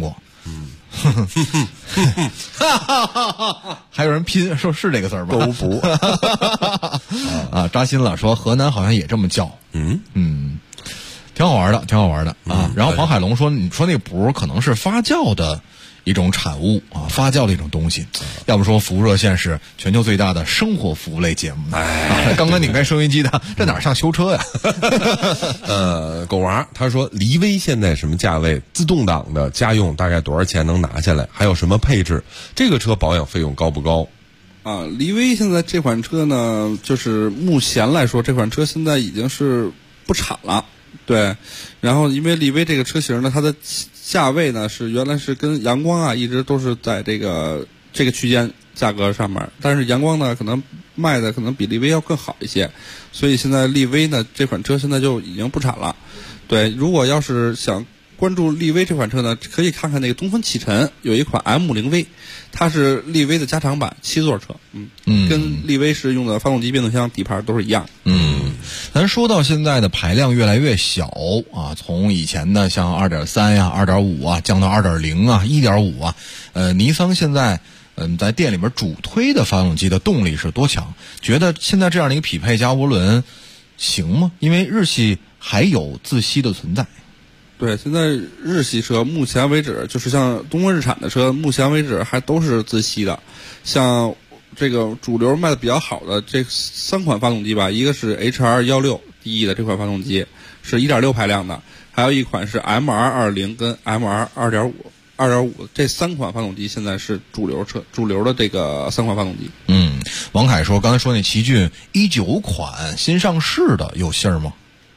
还有人拼说是这个字儿吗？ 都不啊，扎心了。说河南好像也这么叫，挺好玩的，挺好玩的啊。然后黄海龙说，你说那补可能是发酵的一种产物啊，发酵的一种东西。要不说服务热线是全球最大的生活服务类节目。刚刚拧开收音机的，这哪像修车呀？ 狗娃他说，骊威现在什么价位？自动挡的家用大概多少钱能拿下来？还有什么配置？这个车保养费用高不高？ 啊，骊威现在这款车呢，就是目前来说，这款车现在已经是不产了。对，然后因为骊威这个车型呢，它的价位呢是原来是跟阳光啊一直都是在这个区间价格上面，但是阳光呢可能卖的可能比骊威要更好一些，所以现在骊威呢这款车现在就已经不产了。对，如果要是想关注骊威这款车呢，可以看看那个东风启辰有一款 M50V， 它是骊威的加长版7座车，跟骊威是用的发动机、变速箱、底盘都是一样。 咱说到现在的排量越来越小啊，从以前的像 2.3 呀、2.5 啊，降到 2.0 啊、1.5 啊，尼桑现在在店里面主推的发动机的动力是多强？觉得现在这样的一个匹配加涡轮行吗？因为日系还有自吸的存在。 对，现在日系车目前为止，就是像东风日产的车，目前为止还都是自吸的。像这个主流卖的比较好的这3款发动机吧，一个是 HR16DE 的这款发动机是 1.6 排量的，还有一款是 MR20 跟 MR2.5 这3款发动机现在是主流的这个3款发动机。 王凯说，刚才说那奇骏19款新上市的有信儿吗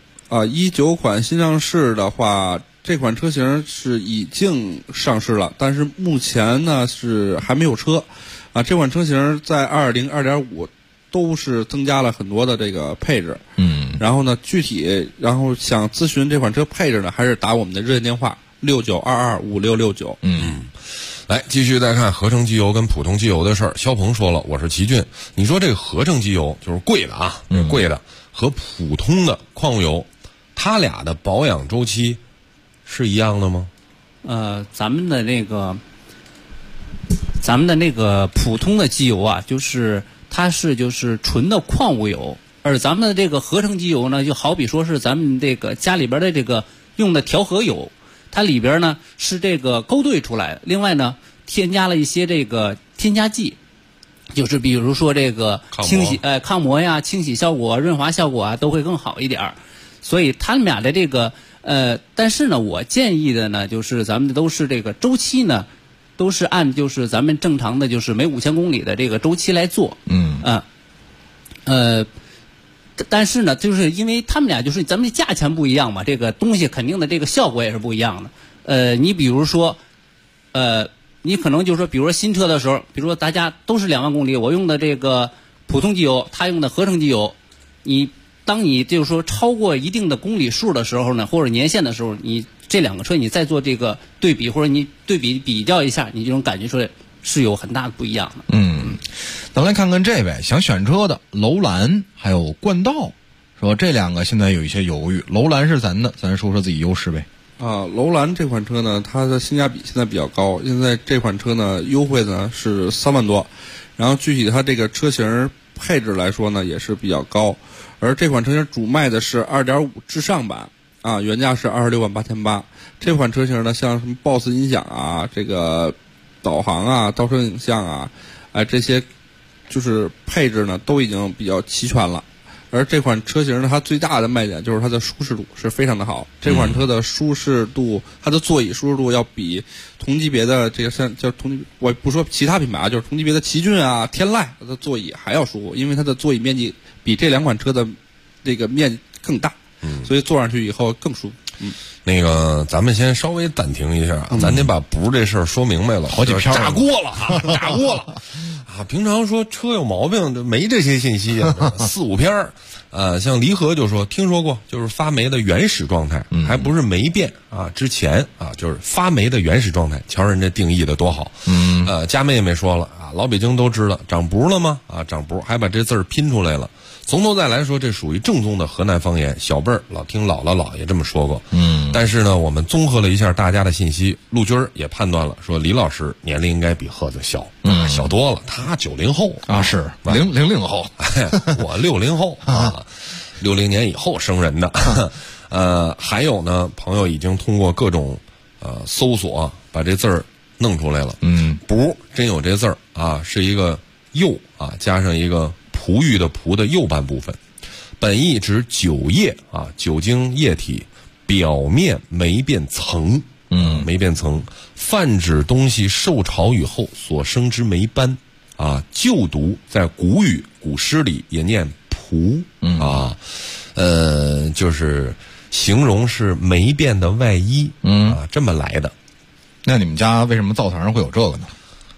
？19款新上市的话，这款车型是已经上市了，但是目前呢是还没有车。这款车型在 2.0、2.5 都是增加了很多的这个配置。然后呢，然后想咨询这款车配置呢，还是打我们的热线电话69225669。 来继续再看合成机油跟普通机油的事儿。肖鹏说了，我是奇骏，你说这个合成机油就是贵的啊，贵的和普通的矿物油，它俩的保养周期是一样的吗？ 咱们的那个普通的机油啊，它是纯的矿物油，而咱们的这个合成机油呢，就好比说是咱们这个家里边的这个用的调和油，它里边呢是这个勾兑出来的，另外呢添加了一些这个添加剂，就是比如说这个抗磨呀、清洗效果、润滑效果啊都会更好一点。所以他们俩的这个但是呢，我建议的呢，就是咱们都是这个周期呢，都是按咱们正常的每5000公里的这个周期来做。但是呢，就是因为他们俩咱们的价钱不一样嘛，这个东西肯定的这个效果也是不一样的。你比如说，你可能比如说新车的时候，比如说大家都是2万公里，我用的这个普通机油，他用的合成机油，当你超过一定的公里数的时候呢，或者年限的时候，你这2个车你再做这个对比，或者你比较一下，你这种感觉出来是有很大的不一样的。 咱来看看这位想选车的楼兰还有冠道，说这2个现在有一些犹豫。楼兰是咱说说自己优势呗。 楼兰这款车呢，它的性价比现在比较高，现在这款车呢优惠呢是3万多，然后具体它这个车型配置来说呢也是比较高，而这款车型主卖的是 2.5 至上版原价是26万8800。这款车型呢，像什么 BOSS 音响啊，这个导航啊、倒车影像啊，这些配置呢都已经比较齐全了。而这款车型呢，它最大的卖点就是它的舒适度是非常的好。这款车的舒适度，它的座椅舒适度要比同级别的我不说其他品牌就是同级别的奇骏啊、天籁，它的座椅还要舒服，因为它的座椅面积比这2款车的这个面积更大，所以坐上去以后更舒服。 那个咱们先稍微暂停一下，咱得把不这事儿说明白了。 好几篇炸锅了炸锅了平常说车有毛病没这些信息4、5篇像离合就说听说过，就是发霉的原始状态，还不是霉变之前就是发霉的原始状态。瞧人这定义的多好。佳妹妹说了老北京都知道长不了吗？长不，还把这字儿拼出来了。从头再来说，这属于正宗的河南方言，小辈儿老听姥姥姥爷这么说过。 但是呢，我们综合了一下大家的信息，陆军儿也判断了，说李老师年龄应该比赫子小，小多了。他90后啊，是00后， 我60后啊，60年以后生人的。还有呢，朋友已经通过各种搜索把这字儿弄出来了。不，真有这字儿啊，是一个釉啊，加上一个璞玉的璞的右半部分。本意指酒液啊，酒精液体表面霉变层，霉变层，泛指东西受潮以后所生之霉斑啊。旧读在古语古诗里也念璞啊，就是形容是霉变的外衣啊，这么来的。 那你们家为什么灶台上会有这个呢？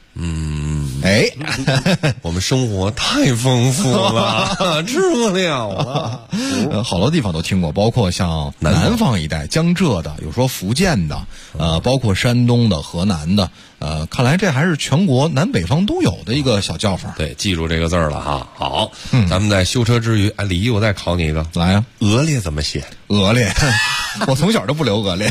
我们生活太丰富了，吃不了了。 好多地方都听过，包括像南方一带，江浙的，有说福建的，包括山东的、河南的，看来这还是全国南北方都有的一个小叫法。 对，记住这个字儿了哈。好，咱们在修车之余，李毅，我再考你一个， 来啊， 鹅列怎么写？ 鹅列，我从小就不留鹅列，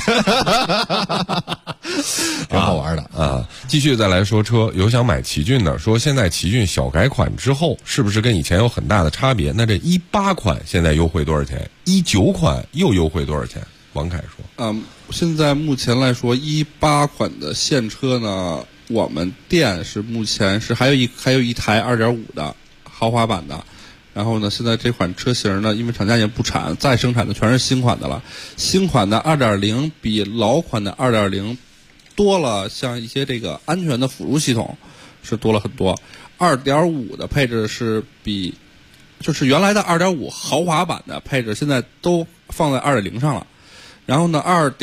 挺好玩的啊。继续再来说车，有想买奇骏的，说现在奇骏小改款之后，是不是跟以前有很大的差别？那这18款现在优惠多少钱？19款又优惠多少钱？王凯说， 现在目前来说，18款的现车呢，我们店是目前是还有一台2.5的豪华版的。然后呢，现在这款车型呢，因为厂家也不产，再生产的全是新款的了。新款的2.0比老款的2.0多了，像一些这个安全的辅助系统是多了很多。2.5的配置是比就是原来的2.5豪华版的配置现在都放在2.0上了。然后呢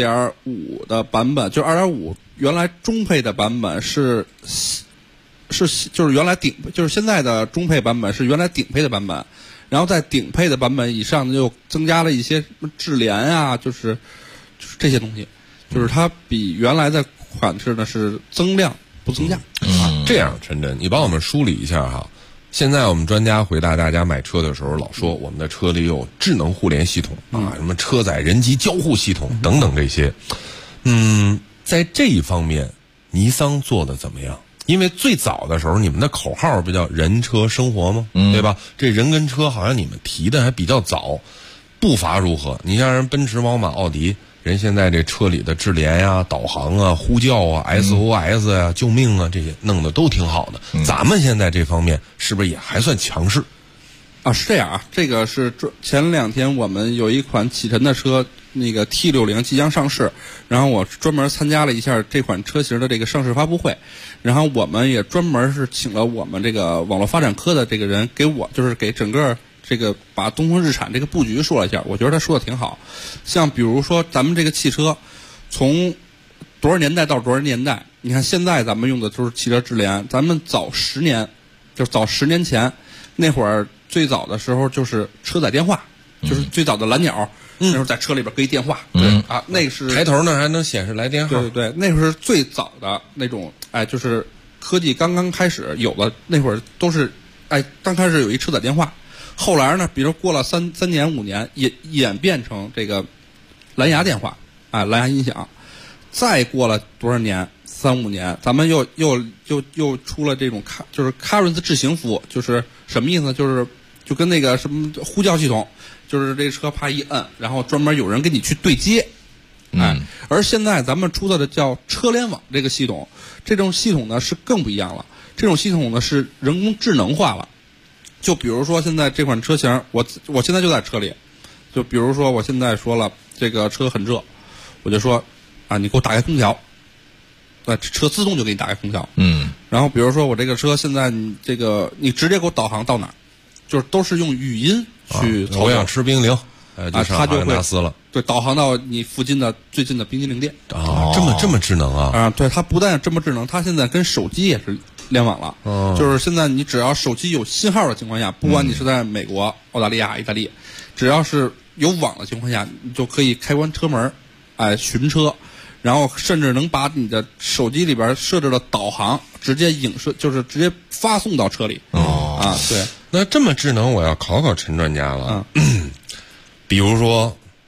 2.5 的版本就是2.5原来中配的版本是就是原来就是现在的中配版本是原来顶配的版本，然后在顶配的版本以上呢又增加了一些什么智联啊，就是这些东西，就是它比原来的款式呢是增量不增价。 这样，陈真，你帮我们梳理一下哈。现在我们专家回答大家买车的时候，老说我们的车里有智能互联系统啊，什么车载人机交互系统等等这些。在这一方面，尼桑做的怎么样？因为最早的时候，你们的口号不叫人车生活吗？对吧？这人跟车好像你们提的还比较早，步伐如何？你像人奔驰、宝马、奥迪，人现在这车里的智联呀、导航啊、呼叫啊、SOS 啊、救命啊，这些弄得都挺好的。咱们现在这方面是不是也还算强势？ 是这样啊，这个是前2天我们有一款启辰的车，那个 T60 即将上市，然后我专门参加了一下这款车型的这个上市发布会，然后我们也专门是请了我们这个网络发展科的这个人给我就是给整个这个把东风日产这个布局说了一下，我觉得他说的挺好。像比如说咱们这个汽车从多少年代到多少年代，你看现在咱们用的都是汽车智联，咱们早10年就是早10年前那会儿最早的时候就是车载电话，就是最早的蓝鸟，那时候在车里边搁一电话，那个是抬头呢还能显示来电号， 对，那会儿是最早的那种，就是科技刚刚开始有的那会儿都是，刚开始有一车载电话，后来呢，比如过了3年5年，演变成这个蓝牙电话，蓝牙音响，再过了多少年，3、5年，咱们又出了这种就是 Current 智行服务，就是什么意思呢？就跟那个什么呼叫系统，就是这车啪一摁，然后专门有人跟你去对接。而现在咱们出的叫车联网这个系统，这种系统呢是更不一样了。这种系统呢是人工智能化了。就比如说现在这款车型，我现在就在车里，就比如说我现在说了这个车很热，我就说你给我打开空调，车自动就给你打开空调。然后比如说我这个车现在你直接给我导航到哪儿，就是都是用语音去操作。 我想吃冰凌， 它就会撕了， 对，导航到你附近的最近的冰激凌店。 这么智能啊！ 对，它不但这么智能，它现在跟手机也是联网了。就是现在你只要手机有信号的情况下，不管你是在美国、澳大利亚、意大利，只要是有网的情况下，你就可以开关车门，寻车，然后甚至能把你的手机里边设置的导航直接影射，就是直接发送到车里。对。 那这么智能，我要考陈专家了。比如说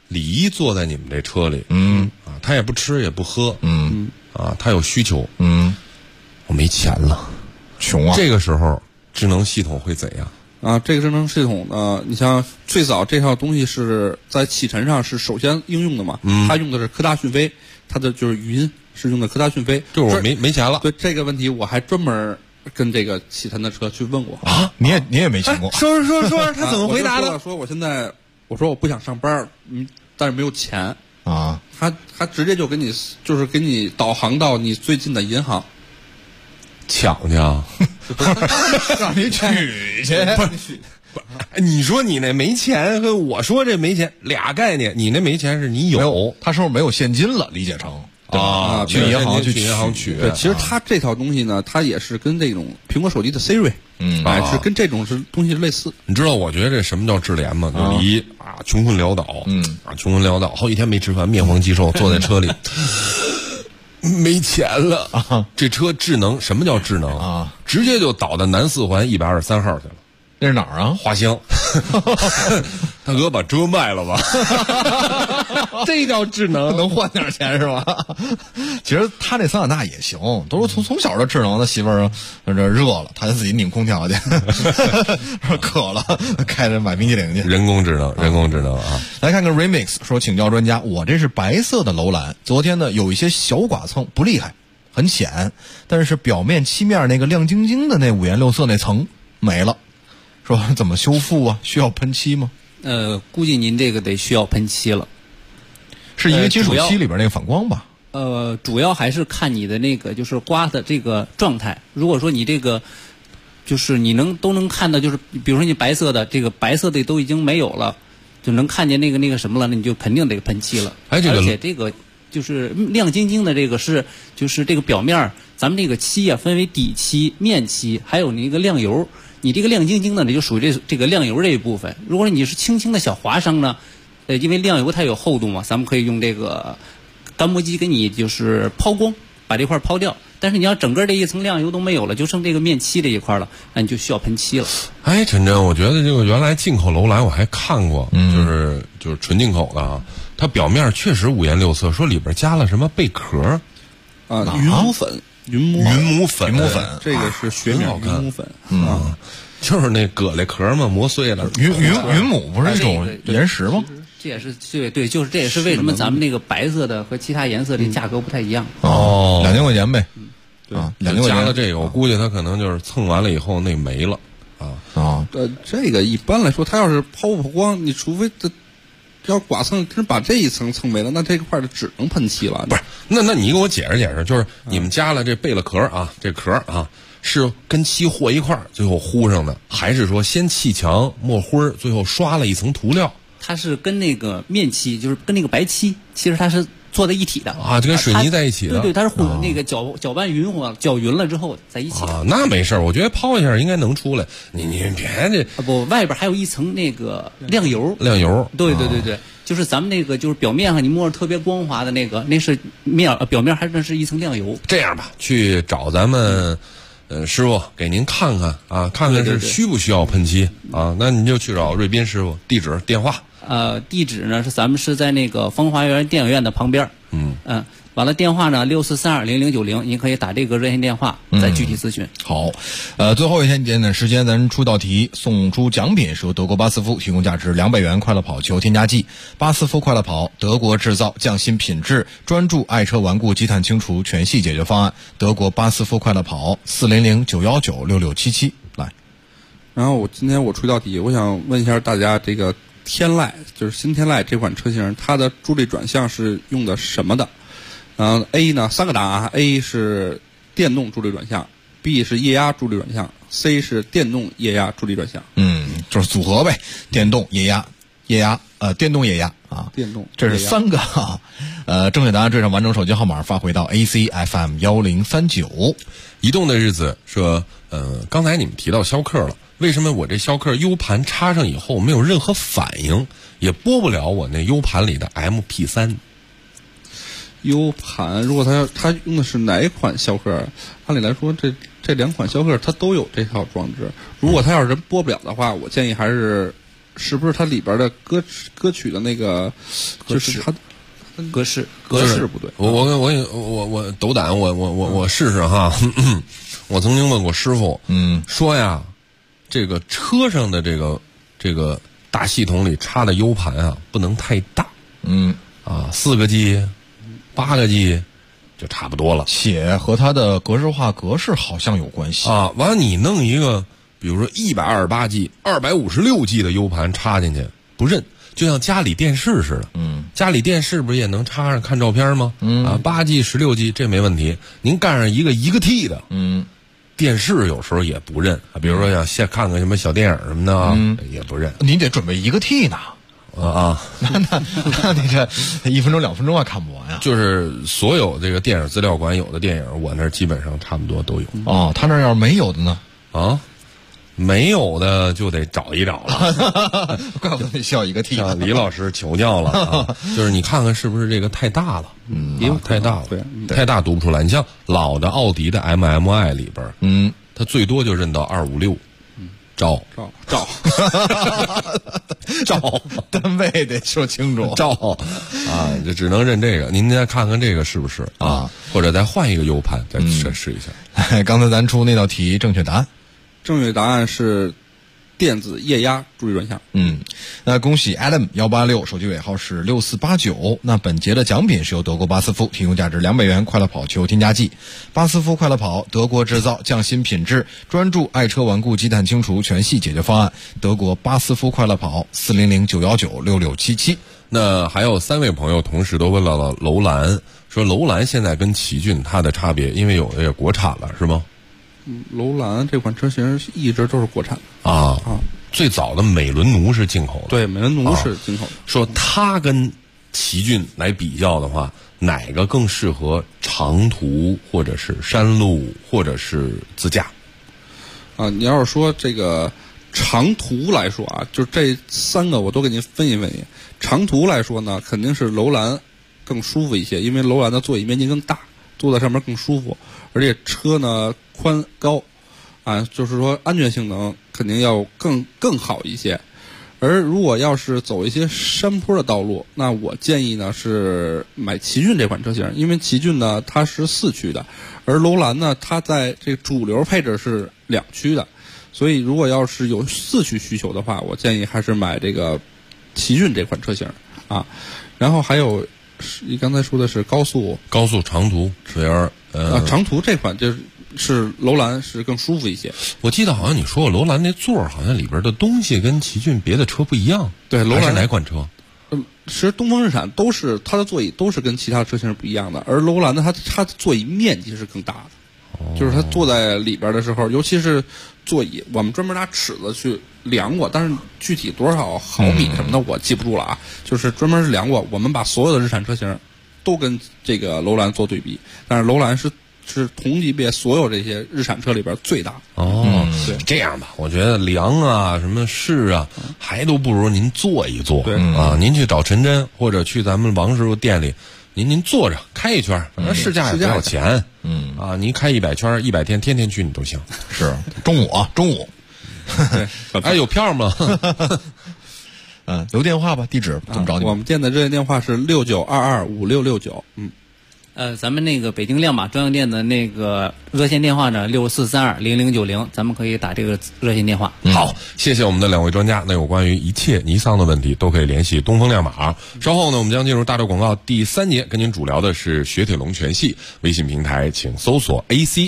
李一坐在你们这车里，他也不吃也不喝，他有需求，我没钱了， 穷啊。 这个时候智能系统会怎样？ 这个智能系统呢，你像最早这套东西是在启辰上是首先应用的嘛，它用的是科大讯飞，它的就是语音是用的科大讯飞， 就是我没钱了。 对这个问题，我还专门跟这个启辰的车去问过啊，你也没钱过？ 说，他怎么回答的？ 说我现在，我说我不想上班，但是没有钱啊。 他直接就给你导航到你最近的银行。 抢去啊！ 让你取去， 你说你那没钱和我说这没钱俩概念，你那没钱是你有， 他说没有现金了，理解成去银行取。 对，其实他这套东西呢，它也是跟这种苹果手机的 Siri，是跟这种东西类似。 你知道我觉得这什么叫智联吗？就李一穷困潦倒，穷困潦倒，好几天没吃饭，面黄肌瘦，坐在车里。没钱了啊！这车智能，什么叫智能啊？直接就导到南四环123号去了。 那是哪儿啊？ 华乡。大哥把车卖了吧？这叫智能， 能换点钱是吧？其实他这桑塔纳也行，都是从小就智能。他媳妇儿这热了，他就自己拧空调去；渴了，开着买冰淇淋去。 人工智能啊！ 来看看 Remix 说，请教专家，我这是白色的楼兰，昨天呢有一些小剐蹭，不厉害，很浅，但是表面漆面那个亮晶晶的那五颜六色那层没了。说怎么修复啊？需要喷漆吗？ 估计您这个得需要喷漆了， 是因为金属漆里边那个反光吧？ 主要还是看你的那个就是刮的这个状态。如果说你这个就是你都能看到，就是比如说你白色的这个白色的都已经没有了，就能看见那个什么了，那你就肯定得喷漆了。而且这个就是亮晶晶的这个就是这个表面，咱们这个漆啊分为底漆、面漆，还有那个亮油。你这个亮晶晶的，你就属于这个亮油这一部分。如果你是轻轻的小划伤呢，因为亮油它有厚度嘛，咱们可以用这个干磨机给你就是抛光，把这块抛掉。但是你要整个这一层亮油都没有了，就剩这个面漆这一块了，那你就需要喷漆了。 陈真，我觉得这个原来进口楼兰我还看过，就是纯进口的啊，它表面确实五颜六色，说里边加了什么贝壳云母粉。云母粉，这个是学名云母粉就是那蛤蜊壳嘛，磨碎了。 云母不是一种岩石吗？ 这也是对，就是这也是为什么咱们那个白色的和其他颜色的价格不太一样。 2000块钱呗。 对，2000块钱加了这个，我估计他可能就是蹭完了以后那没了这个一般来说，他要是抛不光，你除非要剐蹭，真把这一层蹭没了，那这块就只能喷漆了。 不是，那你给我解释解释，就是你们加了这贝勒壳啊，这壳啊是跟漆和一块最后糊上的，还是说先砌墙抹灰，最后刷了一层涂料？ 它是跟那个面漆，就是跟那个白漆，其实它是做在一体的啊，就跟水泥在一起的。 对，它是那个搅拌匀乎，搅匀了之后在一起啊。那没事，我觉得抛一下应该能出来。你别这不，外边还有一层那个亮油。对，就是咱们那个就是表面上你摸着特别光滑的那个，那是表面还是一层亮油。 这样吧，去找咱们师傅给您看看啊，看看是需不需要喷漆啊。那您就去找瑞斌师傅，地址电话。 地址呢咱们是在那个风华园电影院的旁边。完了电话呢64320090，您可以打这个热线电话再具体咨询。 好，最后一点时间，咱出道题，送出奖品是由德国巴斯夫提供价值200元快乐跑球添加剂。巴斯夫快乐跑，德国制造，匠心品质，专注爱车顽固积碳清除全系解决方案。德国巴斯夫快乐跑，400-919-6677。来， 然后今天我出道题，我想问一下大家，这个天籁就是新天籁这款车型，它的助力转向是用的什么的？A 呢，3个答案 ，A 是电动助力转向 ，B 是液压助力转向 ，C 是电动液压助力转向。 就是组合呗，电动液压，电动液压啊，这是3个啊。正确答案缀上完整手机号码发回到 ACFM 1039。 移动的日子说，刚才你们提到逍客了，为什么我这逍客 U 盘插上以后没有任何反应，也播不了我那 U 盘里的 MP3？ U 盘，如果它用的是哪一款逍客，按理来说这2款逍客它都有这套装置。如果它要是播不了的话，我建议还是是不是它里边的歌曲的那个就是它格式不对。 我斗胆，我试试哈。我曾经问过师傅，说呀，这个车上的这个大系统里插的 U 盘啊，不能太大。4个 G、8个 G 就差不多了， 且和它的格式化格式好像有关系啊。完了，你弄一个，比如说128 G、256 G 的 U 盘插进去，不认。就像家里电视似的，家里电视不是也能插上看照片吗？8 G、16 G 这没问题。您干上一个T 的，电视有时候也不认啊。比如说想看看什么小电影什么的，也不认。 您得准备1 T 呢。那你这1分钟2分钟还看不完呀？ 就是所有这个电影资料馆有的电影，我那儿基本上差不多都有。 哦，他那要是没有的呢？ 没有的就得找一找了。 怪不得需要1 T。 向李老师求教了就是你看看是不是这个太大了？太大了， 对， 太大读不出来。你像老的奥迪的 MMI 里边，它最多就认到256。兆， 单位得说清楚。 兆啊，就只能认这个。您再看看这个是不是啊？或者再换一个 U 盘再试一下。 刚才咱出那道题正确答案， 是电子液压助力转向。 那恭喜 Adam186，手机尾号是6489。那本节的奖品是由德国巴斯夫提供价值200元快乐跑球添加剂。巴斯夫快乐跑，德国制造，匠心品质，专注爱车顽固积碳清除全系解决方案。德国巴斯夫快乐跑，400-919-6677。 那还有3位朋友同时都问到了楼兰，说楼兰现在跟奇骏它的差别，因为有的也国产了，是吗？ 楼兰这款车型一直都是国产的最早的美伦奴是进口的， 对，美伦奴是进口的。 说它跟奇骏来比较的话，哪个更适合长途或者是山路或者是自驾？ 你要是说这个长途来说啊，就这3个我都给您分析分析。长途来说呢，肯定是楼兰更舒服一些，因为楼兰的座椅面积更大，坐在上面更舒服，而且车呢宽高，就是说安全性能肯定要更好一些。而如果要是走一些山坡的道路，那我建议呢是买奇骏这款车型，因为奇骏呢它是4驱的，而楼兰呢它在这个主流配置是2驱的，所以如果要是有4驱需求的话，我建议还是买这个奇骏这款车型啊。然后还有你刚才说的是高速长途长途这款就是楼兰是更舒服一些。 我记得好像你说过楼兰那座好像里边的东西跟奇骏别的车不一样。 对，楼兰是哪款车？ 其实东风日产都是它的座椅都是跟其他车型不一样的，而楼兰呢它的座椅面积是更大的，就是它坐在里边的时候，尤其是座椅，我们专门拿尺子去量过，但是具体多少毫米什么的我记不住了啊。就是专门是量过，我们把所有的日产车型都跟这个楼兰做对比，但是楼兰是同级别所有这些日产车里边最大。 对，这样吧，我觉得量啊什么试啊还都不如您坐一坐。 对您去找陈真或者去咱们王师傅店里，您坐着开一圈，反正试驾也不要钱。您开100圈100天，天天去你都行。 是中午对，有票吗？ 留电话吧，地址怎么找你？ 我们店的热线电话是69225669。 咱们那个北京亮马专营店的那个热线电话呢，64320090，咱们可以打这个热线电话。 好，谢谢我们的2位专家。那有关于一切尼桑的问题，都可以联系东风亮马。稍后呢，我们将进入大洲广告第3节，跟您主聊的是雪铁龙全系。微信平台请搜索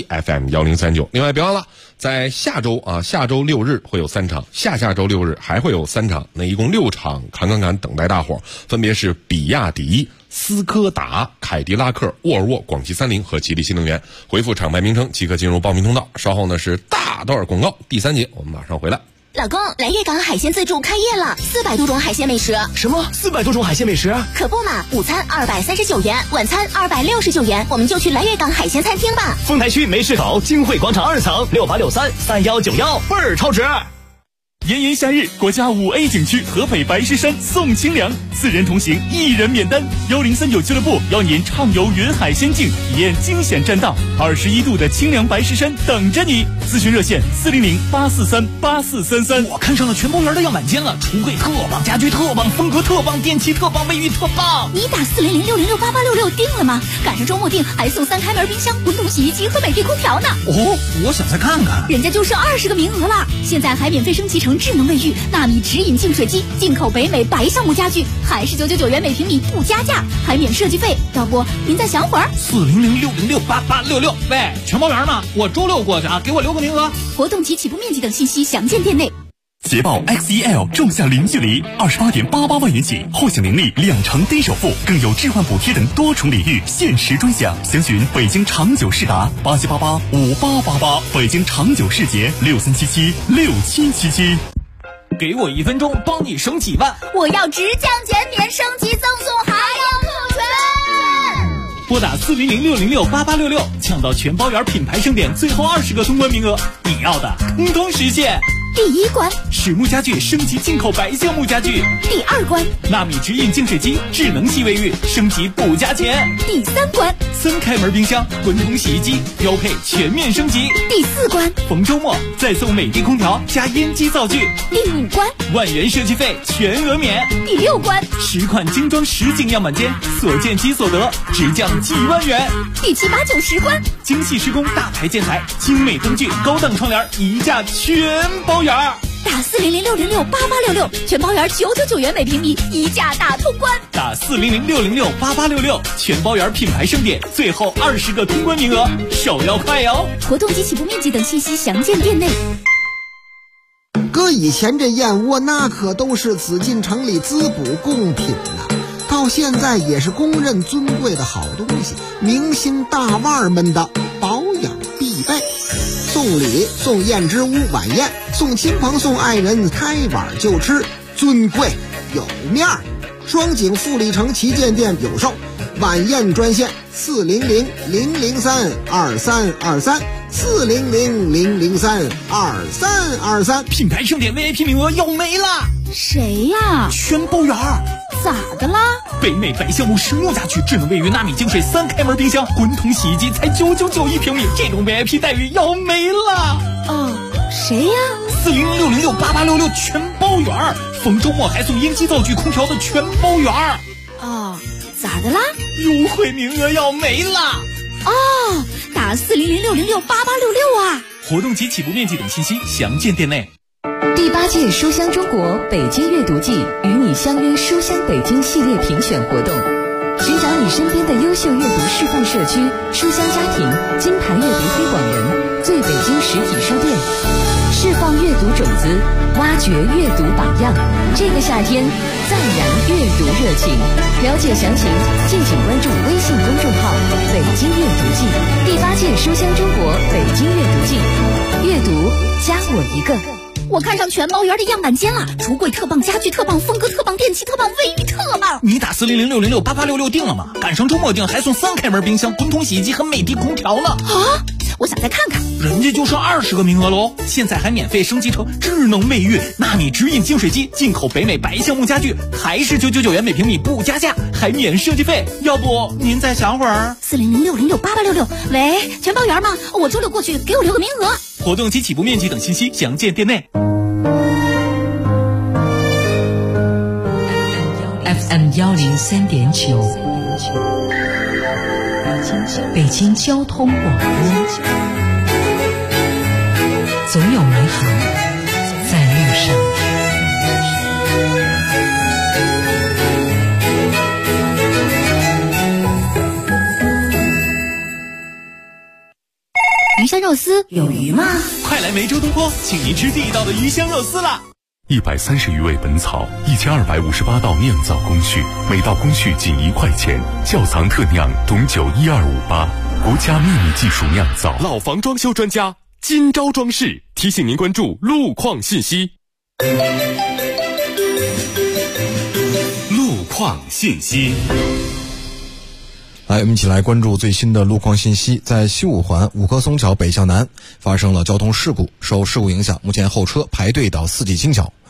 ACFM1039。另外别忘了，在下周6日会有3场，下周6日还会有3场，那一共6场侃等待大伙，分别是比亚迪、斯柯达、凯迪拉克、沃尔沃、广汽30和吉利新能源。回复厂牌名称即可进入报名通道。稍后呢是大段广告第3节，我们马上回来。 老公，来粤港海鲜自助开业了，400多种海鲜美食。 什么400多种海鲜美食？ 可不嘛，午餐239元，晚餐269元，我们就去来粤港海鲜餐厅吧。 丰台区梅市口金汇广场2层68633191，倍儿超值。 炎炎夏日，国家5A 景区合肥白石山送清凉， 4人同行1人免单。1039俱乐部邀您畅游云海仙境，体验惊险栈道，21度的清凉白石山等着你。咨询热线400-843-8433。 我看上了全包园的样板间了，橱柜特棒，家居特棒，风格特棒，电器特棒，卫浴特棒。 你打400-606-8866定了吗？赶上周末定还送3开门冰箱、滚筒洗衣机和美的空调呢。 哦，我想再看看。 人家就剩20个名额了，现在还免费升级成智能卫浴、纳米直饮净水机、进口北美白橡木家具，还是999元每平米不加价，还免设计费。要不您再想会儿 ？400-606-8866。喂，全包园吗？我周6过去啊，给我留个名额。 活动及起步面积等信息详见店内。 捷豹 XEL 仲夏零距离28.88万元起，后享年利2成低首付，更有置换补贴等多重礼遇，限时专享。详询北京长久世达87885888，北京长久世捷63776777。 给我1分钟，帮你省几万。 我要直降减免，升级赠送还要特权。 拨打400-606-8866，抢到全包园品牌盛典最后20个通关名额，你要的通通实现。 第1关， 实木家具升级进口白橡木家具。 第2关， 纳米直饮净水机、智能系卫浴升级不加钱。 第3关 ，3开门冰箱、滚筒洗衣机标配全面升级。 第4关， 逢周末再送美的空调加烟机灶具。 第5关， 万元设计费全额免。 第6关 ，10款精装实景样板间，所见即所得，直降几万元。 第7、8、9、10关， 精细施工大牌建材、精美灯具、高档窗帘一价全包圆。 打400-606-8866，全包园999元每平米，一价大通关。 打400-606-8866，全包园品牌盛典最后20个通关名额，手要快哟！ 活动及起步面积等信息详见店内。 搁以前这燕窝那可都是紫禁城里滋补贡品呐，到现在也是公认尊贵的好东西，明星大腕们的保养必备。送礼送燕之屋晚宴，送亲朋送爱人开碗就吃，尊贵有面儿。双井富力城旗舰店有售，晚宴专线400-003-2323 400-003-2323。 品牌盛典 VIP 名额要没了。 谁呀？ 全包园。 咋的啦？ 北美白橡木实木家具、智能卫浴、纳米净水、3开门冰箱、滚筒洗衣机才999一平米，这种 VIP 待遇要没了。 哦，谁呀 ？400-606-8866全包圆，逢周末还送烟机灶具、空调的全包圆。 哦，咋的啦？ 优惠名额要没了。 哦，打400-606-8866啊！ 活动及起步面积等信息详见店内。 第8届书香中国北京阅读季与你相约书香北京系列评选活动，寻找你身边的优秀阅读示范社区、书香家庭、金牌阅读推广人、最北京实体书店，释放阅读种子，挖掘阅读榜样。这个夏天，再燃阅读热情。了解详情，敬请关注微信公众号“北京阅读季”。第8届书香中国北京阅读季，阅读加我一个。 我看上全包园的样板间了，橱柜特棒，家具特棒，风格特棒，电器特棒，卫浴特棒。 你打400-606-8866定了吗？赶上周末定还送3开门冰箱、滚筒洗衣机和美的空调呢。 啊！我想再看看。 人家就剩20个名额喽，现在还免费升级成智能卫浴、纳米直饮净水机，进口北美白橡木家具，还是999元每平米不加价，还免设计费。要不您再想会儿 ？400-606-8866。喂，全包园吗？我周6过去，给我留个名额。 活动及起步面积等信息详见店内。 FM 103.9，北京交通广播，总有美好在路上。 鱼香肉丝有鱼吗？ 快来梅州东坡，请您吃地道的鱼香肉丝啦！130余味本草，1258道酿造工序，每道工序仅1块钱。窖藏特酿董酒12588，国家秘密技术酿造。 老房装修专家金招装饰提醒您关注路况信息。 路况信息。 来，我们一起来关注最新的路况信息。在西五环五棵松桥北向南发生了交通事故，受事故影响，目前候车排队到四季青桥。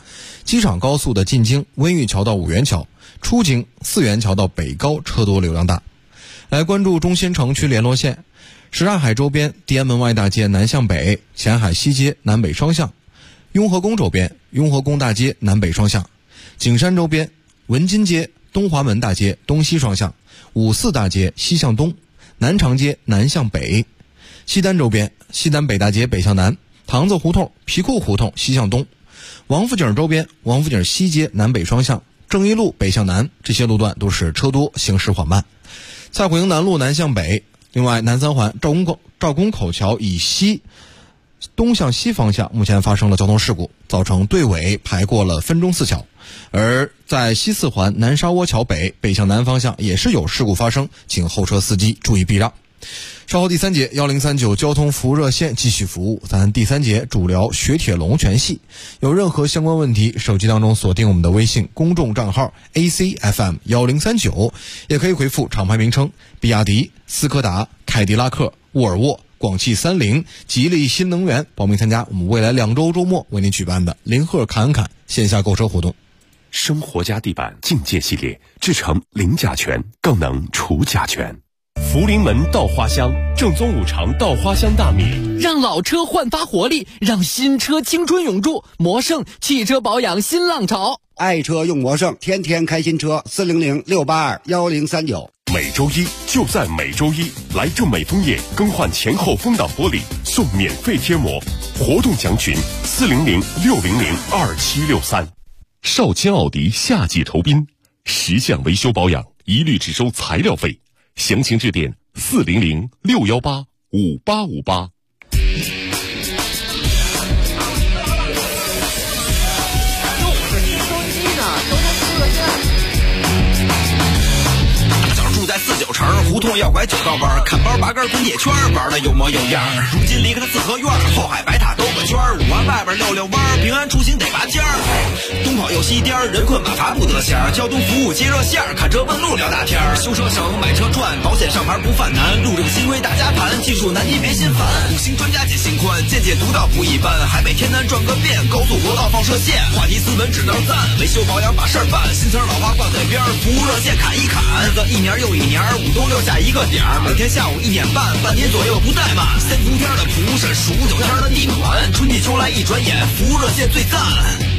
机场高速的进京温榆桥到五元桥，出京四元桥到北高车多流量大。来关注中心城区联络线，什刹海周边地安门外大街南向北，前海西街南北双向；雍和宫周边雍和宫大街南北双向；景山周边文津街东华门大街东西双向，五四大街西向东，南长街南向北；西单周边西单北大街北向南，塘子胡同皮库胡同西向东；王府井周边王府井西街南北双向，正义路北向南，这些路段都是车多行驶缓慢。蔡虎营南路南向北，另外南三环赵公口桥以西东向西方向目前发生了交通事故，造成队尾排过了分钟寺桥。而在西四环南沙窝桥北北向南方向也是有事故发生，请后车司机注意避让。稍后第三节1039交通服务热线继续服务，咱第三节主聊雪铁龙全系。有任何相关问题，手机当中锁定我们的微信公众账号 ACFM1039，也可以回复厂牌名称比亚迪、斯柯达、凯迪拉克、沃尔沃、广汽30、吉利新能源，报名参加我们未来2周周末为您举办的零赫侃侃线下购车活动。 生活家地板境界系列，制成零甲醛，更能除甲醛。福临门稻花香，正宗五常稻花香大米， 让老车焕发活力，让新车青春永驻。魔盛汽车保养新浪潮， 爱车用魔盛，天天开新车，400-682-1039。 每周一就在每周一，来正美枫叶更换前后风挡玻璃，送免费贴膜。活动详询400-600-2763。少卿奥迪夏季酬宾，10项维修保养一律只收材料费。详情致电400-618-5858。 在49城胡同要拐9道弯，看包拔杆滚铁圈，玩的有模有样。如今离开了四合院，后海白塔兜个圈，5环外边溜弯，平安出行得拔尖儿。东跑又西颠，人困马乏不得闲。交通服务接热线，看车问路聊大天。修车省买车赚，保险上牌不犯难。路政新规大家盘，技术难题别心烦。5星专家解心宽，见解独到不一般。海北天南转个遍，高速国道放射线。话题斯文只能赞，维修保养把事儿办。新词老话挂嘴边，服务热线砍一砍。日子一年又一年，5冬6夏一个点儿，每天下午1点半，半天左右不怠慢。先伏天的蒲是数9天的地暖，春季秋来一转眼，服务热线最赞。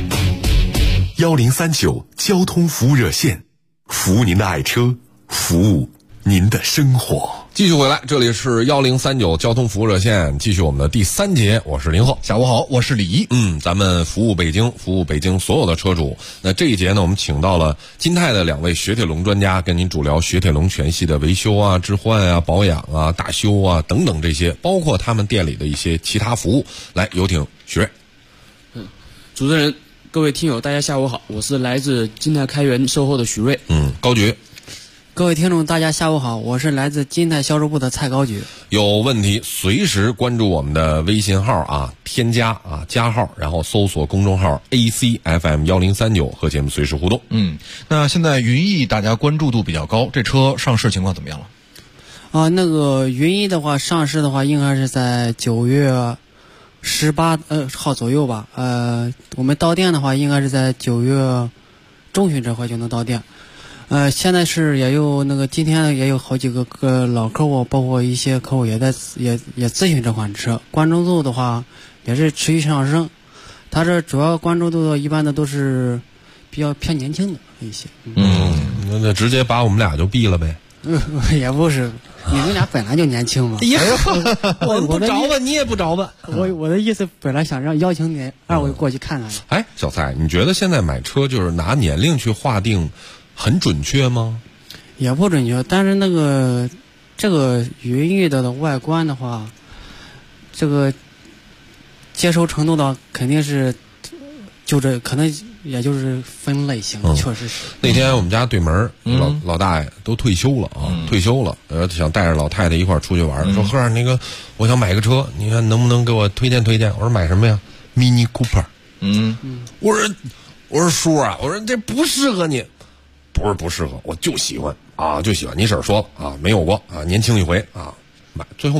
1039交通服务热线，服务您的爱车，服务您的生活。 继续回来，这里是1039交通服务热线，继续我们的第3节，我是林浩。 下午好，我是李怡。 咱们服务北京所有的车主。那这一节呢，我们请到了金泰的2位雪铁龙专家，跟您主聊雪铁龙全系的维修啊、置换啊、保养啊、大修啊等等这些，包括他们店里的一些其他服务。来，有请徐瑞。 主持人，各位听友，大家下午好，我是来自金泰开源售后的徐瑞。 高局。 各位听众，大家下午好，我是来自金泰销售部的蔡高局。 有问题随时关注我们的微信号啊，添加啊加号，然后搜索公众号 ACFM1039 和节目随时互动。 那现在云逸大家关注度比较高，这车上市情况怎么样了？ 那个云逸的话，上市的话应该是在9月18号左右吧。我们到店的话，应该是在9月中旬这块就能到店。现在是也有那个今天也有好几个老客户，包括一些客户也咨询这款车，关注度的话也是持续上升。它这主要关注度一般的都是比较偏年轻的一些。 那直接把我们俩就毙了呗？ 也不是，你们俩本来就年轻嘛。 我不着吧， 你也不着吧？我的意思本来想邀请你2位过去看看。 小蔡，你觉得现在买车就是拿年龄去划定很准确吗？ 也不准确，但是这个云逸的外观的话，这个接受程度的肯定是就这，可能也就是分类型，确实是。 那天我们家对门老大爷都退休了啊，想带着老太太一块儿出去玩，说贺那个我想买个车，你看能不能给我推荐推荐？我说买什么呀 ？Mini Cooper。我说叔啊，我说这不适合你。不适合，我就喜欢啊，就喜欢。你婶说了啊，没有过啊，年轻一回啊，最后买了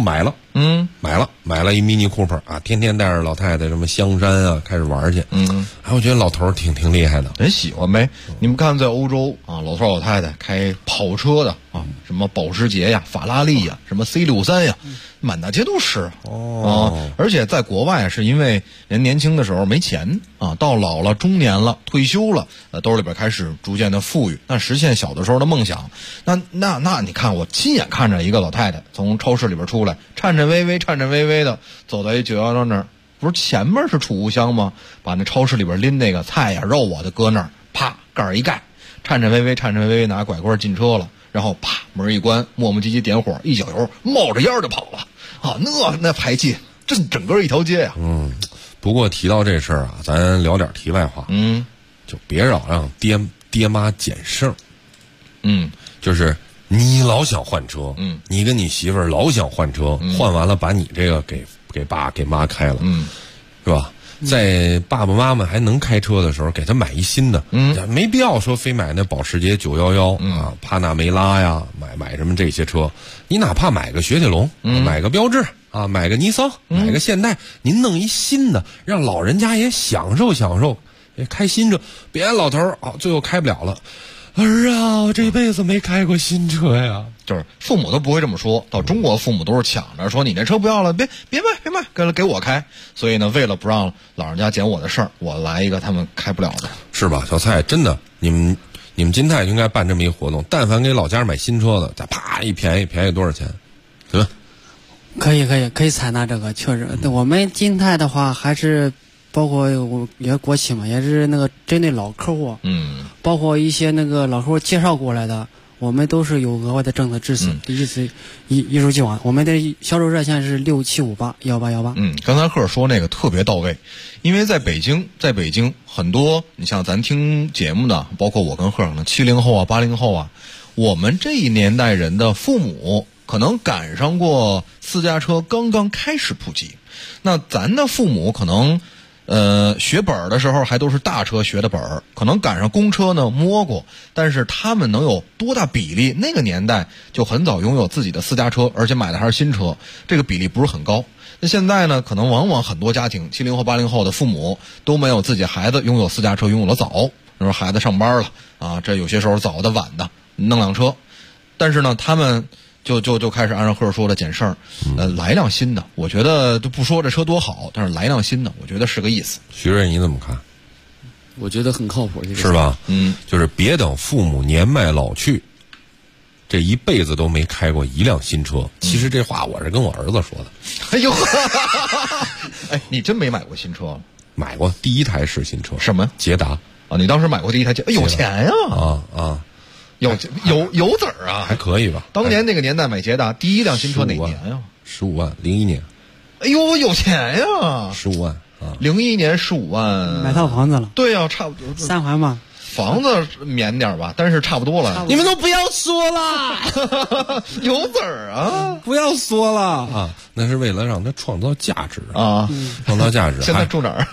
买了一 Mini Cooper 啊，天天带着老太太什么香山啊开始玩去。我觉得老头儿挺厉害的， 人喜欢呗。你们看，在欧洲啊，老头老太太开跑车的啊，什么保时捷呀、法拉利呀、什么 C63呀，满大街都是而且在国外是因为人年轻的时候没钱啊，到老了中年了退休了，兜里边开始逐渐的富裕，那实现小的时候的梦想。那你看，我亲眼看着一个老太太从超市里边出来，颤颤巍巍的走到一911那儿，不是前面是储物箱吗？把那超市里边拎那个菜呀肉啊就搁那儿，啪盖儿一盖，颤颤巍巍拿拐棍进车了，然后啪门一关，磨磨唧唧点火，一脚油冒着烟就跑了啊！那排气整个一条街呀。 不过提到这事儿啊，咱聊点题外话。就别让爹妈捡剩。就是你老想换车，你跟你媳妇儿老想换车，换完了把你这个给爸给妈开了，是吧？在爸爸妈妈还能开车的时候，给他买一新的，没必要说非买那保时捷911啊、帕纳梅拉呀，买什么这些车，你哪怕买个雪铁龙，买个标致啊，买个尼桑，买个现代，您弄一新的，让老人家也享受，也开新车，别老头儿最后开不了了。儿啊，我这辈子没开过新车呀。 就是父母都不会这么说，到中国父母都是抢着说你那车不要了，别卖，给我开。所以呢，为了不让老人家捡我的事儿，我来一个他们开不了的， 是吧？小蔡，真的，你们金泰应该办这么一个活动，但凡给老家买新车的，再啪一便宜多少钱？对吧？ 可以采纳这个，确实，我们金泰的话还是。包括也国企嘛，也是那个针对老客户，包括一些那个老客户介绍过来的，我们都是有额外的政策支持，一如既往。我们的销售热线是67581818。 刚才赫尔说那个特别到位，因为在北京很多，你像咱听节目的，包括我跟赫尔呢，70后啊、80后啊，我们这一年代人的父母可能赶上过私家车刚刚开始普及，那咱的父母可能。学本的时候还都是大车学的本，可能赶上公车呢摸过，但是他们能有多大比例？那个年代就很早拥有自己的私家车，而且买的还是新车，这个比例不是很高。那现在呢，可能往往很多家庭70后、80后的父母都没有自己孩子拥有私家车，拥有了早，那时候孩子上班了啊，这有些时候早的晚的弄辆车，但是呢，他们。就开始按照赫尔说的捡剩，来辆新的。我觉得就不说这车多好，但是来辆新的，我觉得是个意思。 徐瑞，你怎么看？ 我觉得很靠谱， 是吧？就是别等父母年迈老去，这一辈子都没开过一辆新车。其实这话我是跟我儿子说的。 哎呦，哎，你真没买过新车？ 买过第一台是新车， 什么？ 捷达啊！你当时买过第一台捷达，有钱呀！有子儿啊， 还可以吧？ 当年那个年代买捷达，第一辆新车哪年呀 ？15万，01年。 哎呦，有钱呀 ！15万啊 ！01年15万， 买套房子了。 对呀，差不多 3环嘛。 房子免点吧，但是差不多了。 你们都不要说了， 有子儿啊！ 不要说了啊！那是为了让他创造价值啊，创造价值。 现在住哪儿？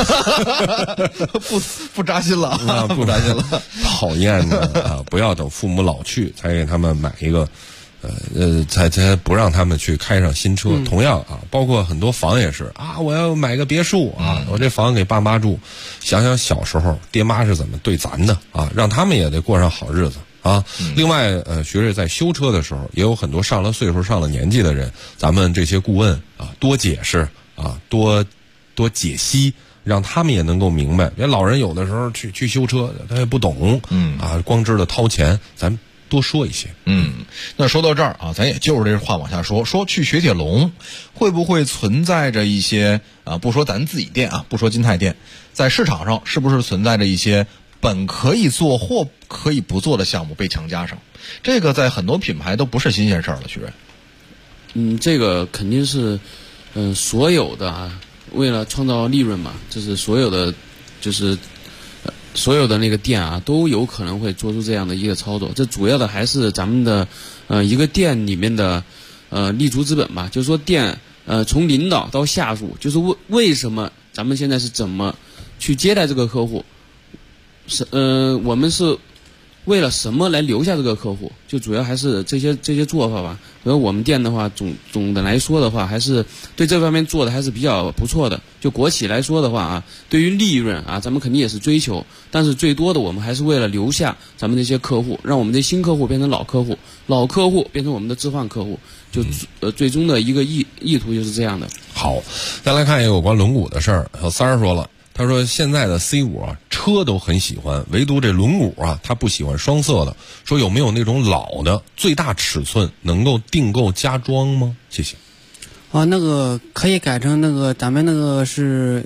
不扎心了，不扎心了。 讨厌的啊！不要等父母老去才给他们买一个。才不让他们去开上新车。同样啊，包括很多房也是啊，我要买个别墅啊，我这房给爸妈住。想想小时候爹妈是怎么对咱的啊，让他们也得过上好日子啊。另外学瑞在修车的时候，也有很多上了岁数、上了年纪的人，咱们这些顾问啊，多解释啊，多解析。让他们也能够明白，别老人有的时候去修车，他也不懂，光知道掏钱，咱多说一些。 那说到这儿啊，咱也就是这话往下说去雪铁龙会不会存在着一些不说咱自己店啊，不说金泰店，在市场上是不是存在着一些本可以做或可以不做的项目被强加上？这个在很多品牌都不是新鲜事儿了，徐瑞。 这个肯定是所有的啊，为了创造利润嘛，就是所有的就是所有的那个店啊，都有可能会做出这样的一个操作。这主要的还是咱们的一个店里面的立足之本吧。就是说店从领导到下属，就是为什么咱们现在是怎么去接待这个客户？我们是为了什么来留下这个客户？就主要还是这些做法吧。比如我们店的话，总的来说的话，还是对这方面做的还是比较不错的。就国企来说的话啊，对于利润啊，咱们肯定也是追求，但是最多的我们还是为了留下咱们这些客户，让我们的新客户变成老客户，老客户变成我们的置换客户，就最终的一个意图就是这样的。 好，再来看一个有关轮毂的事儿。小三儿说了。他说现在的 C5啊，车都很喜欢，唯独这轮毂啊，他不喜欢双色的。说有没有那种老的最大尺寸能够订购加装吗？谢谢。 那个可以改成那个咱们那个是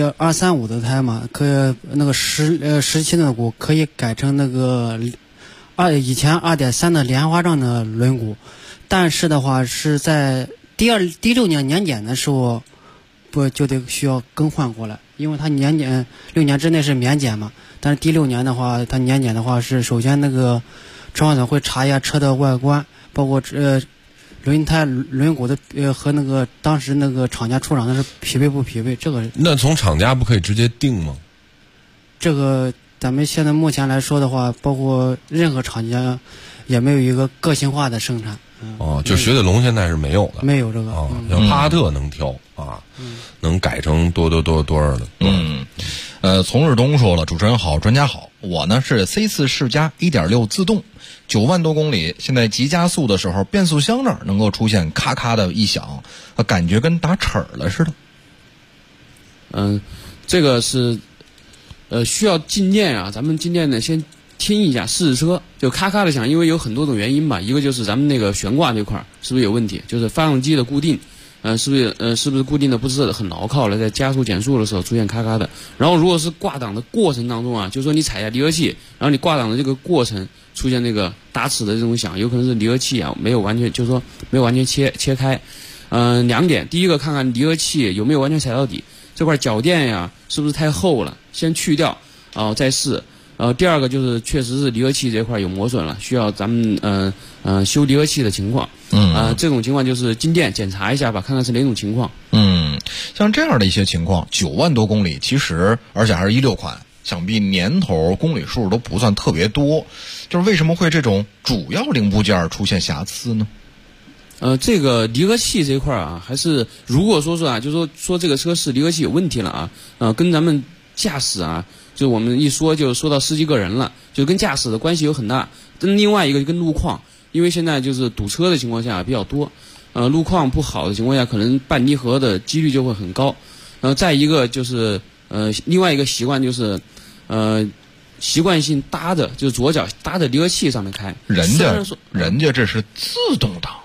235的胎嘛，可以那个17的毂可以改成那个以前2.3的莲花状的轮毂，但是的话是在第6年年检的时候，不就得需要更换过来。因为它年检6年之内是免检嘛，但是第6年的话，它年检的话是首先那个车管所会查一下车的外观，包括轮胎、轮毂的和那个当时那个厂家出厂的是匹配不匹配，这个。那从厂家不可以直接定吗？ 这个咱们现在目前来说的话，包括任何厂家也没有一个个性化的生产。 就雪铁龙现在是没有的， 没有这个像帕萨特能挑能改成多少的。 从日东说了，主持人好，专家好，我呢是 C4 世嘉 1.6 自动，9万多公里，现在急加速的时候，变速箱那儿能够出现咔咔的异响，感觉跟打齿了似的。这个是需要进店啊，咱们进店呢先听一下试车，就咔咔的响，因为有很多种原因吧。一个就是咱们那个悬挂这块是不是有问题，就是发动机的固定，是不是固定的不是很牢靠了，在加速减速的时候出现咔咔的。然后如果是挂档的过程当中啊，就是说你踩下离合器，然后你挂档的这个过程出现那个打齿的这种响，有可能是离合器啊没有完全，就是说没有完全切开。2点，第一个看看离合器有没有完全踩到底，这块脚垫呀是不是太厚了，先去掉，再试。第二个就是确实是离合器这块有磨损了，需要咱们修离合器的情况。这种情况就是进店检查一下吧，看看是哪种情况。 像这样的一些情况，9万多公里，其实而且还是16款，想必年头公里数都不算特别多，就是为什么会这种主要零部件出现瑕疵呢？ 这个离合器这块啊，还是如果说就是说这个车是离合器有问题了啊，跟咱们驾驶啊。就我们一说就说到司机个人了，就跟驾驶的关系有很大。另外一个就跟路况，因为现在就是堵车的情况下比较多，路况不好的情况下，可能半离合的几率就会很高。再一个就是另外一个习惯就是习惯性搭着，就是左脚搭着离合器上面开。 人家这是自动挡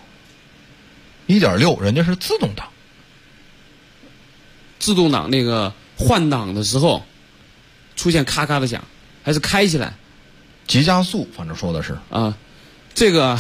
，1.6，人家是自动挡。 自动挡那个换挡的时候。出现咔咔的响，还是开起来， 急加速，反正说的是这个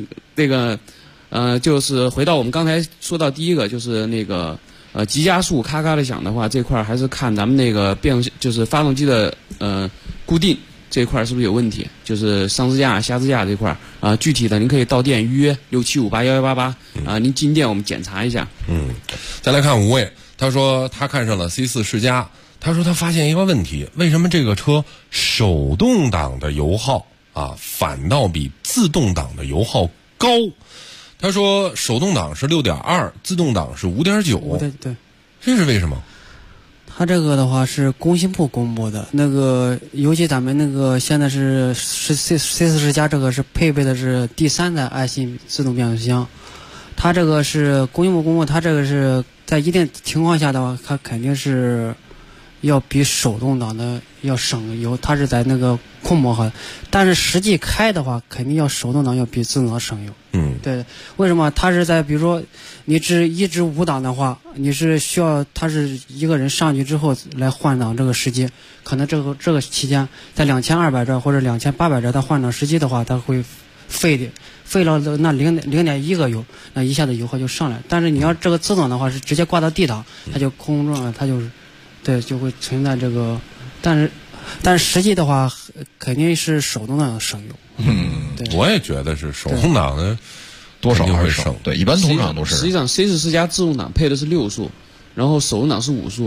就是回到我们刚才说到第一个，就是那个急加速咔咔的响的话，这块还是看咱们那个就是发动机的固定这块是不是有问题，就是上支架下支架这块具体的您可以到店预约67581188您进店我们检查一下。 再来看吴卫，他说他看上了 C4 世嘉。他说他发现一个问题，为什么这个车手动挡的油耗反倒比自动挡的油耗高？他说手动挡是6.2，自动挡是5.9。 对， 这是为什么？ 他这个的话是工信部公布的，那个尤其咱们那个现在是 C4 世嘉这个是配备的是第3代爱信自动变速箱，它这个是工信部公布，它这个是在一定情况下的话，它肯定是。要比手动挡的要省油，它是在那个空磨合，但是实际开的话，肯定要手动挡要比自动挡省油。对，为什么？它是在比如说你一直5档的话，你是需要他是一个人上去之后来换挡这个时间，可能这个期间在2200转或者2800转，它换挡时机的话，它会费了那0.1个油，那一下子油耗就上来。但是你要这个自动的话，是直接挂到 D 档，它就空转了，它就是。对，就会存在这个，但是实际的话，肯定是手动挡省油。 我也觉得是手动挡的多少会省。对，一般通常都是。 实际上 C4 世嘉自动挡配的是6速，然后手动挡是5速。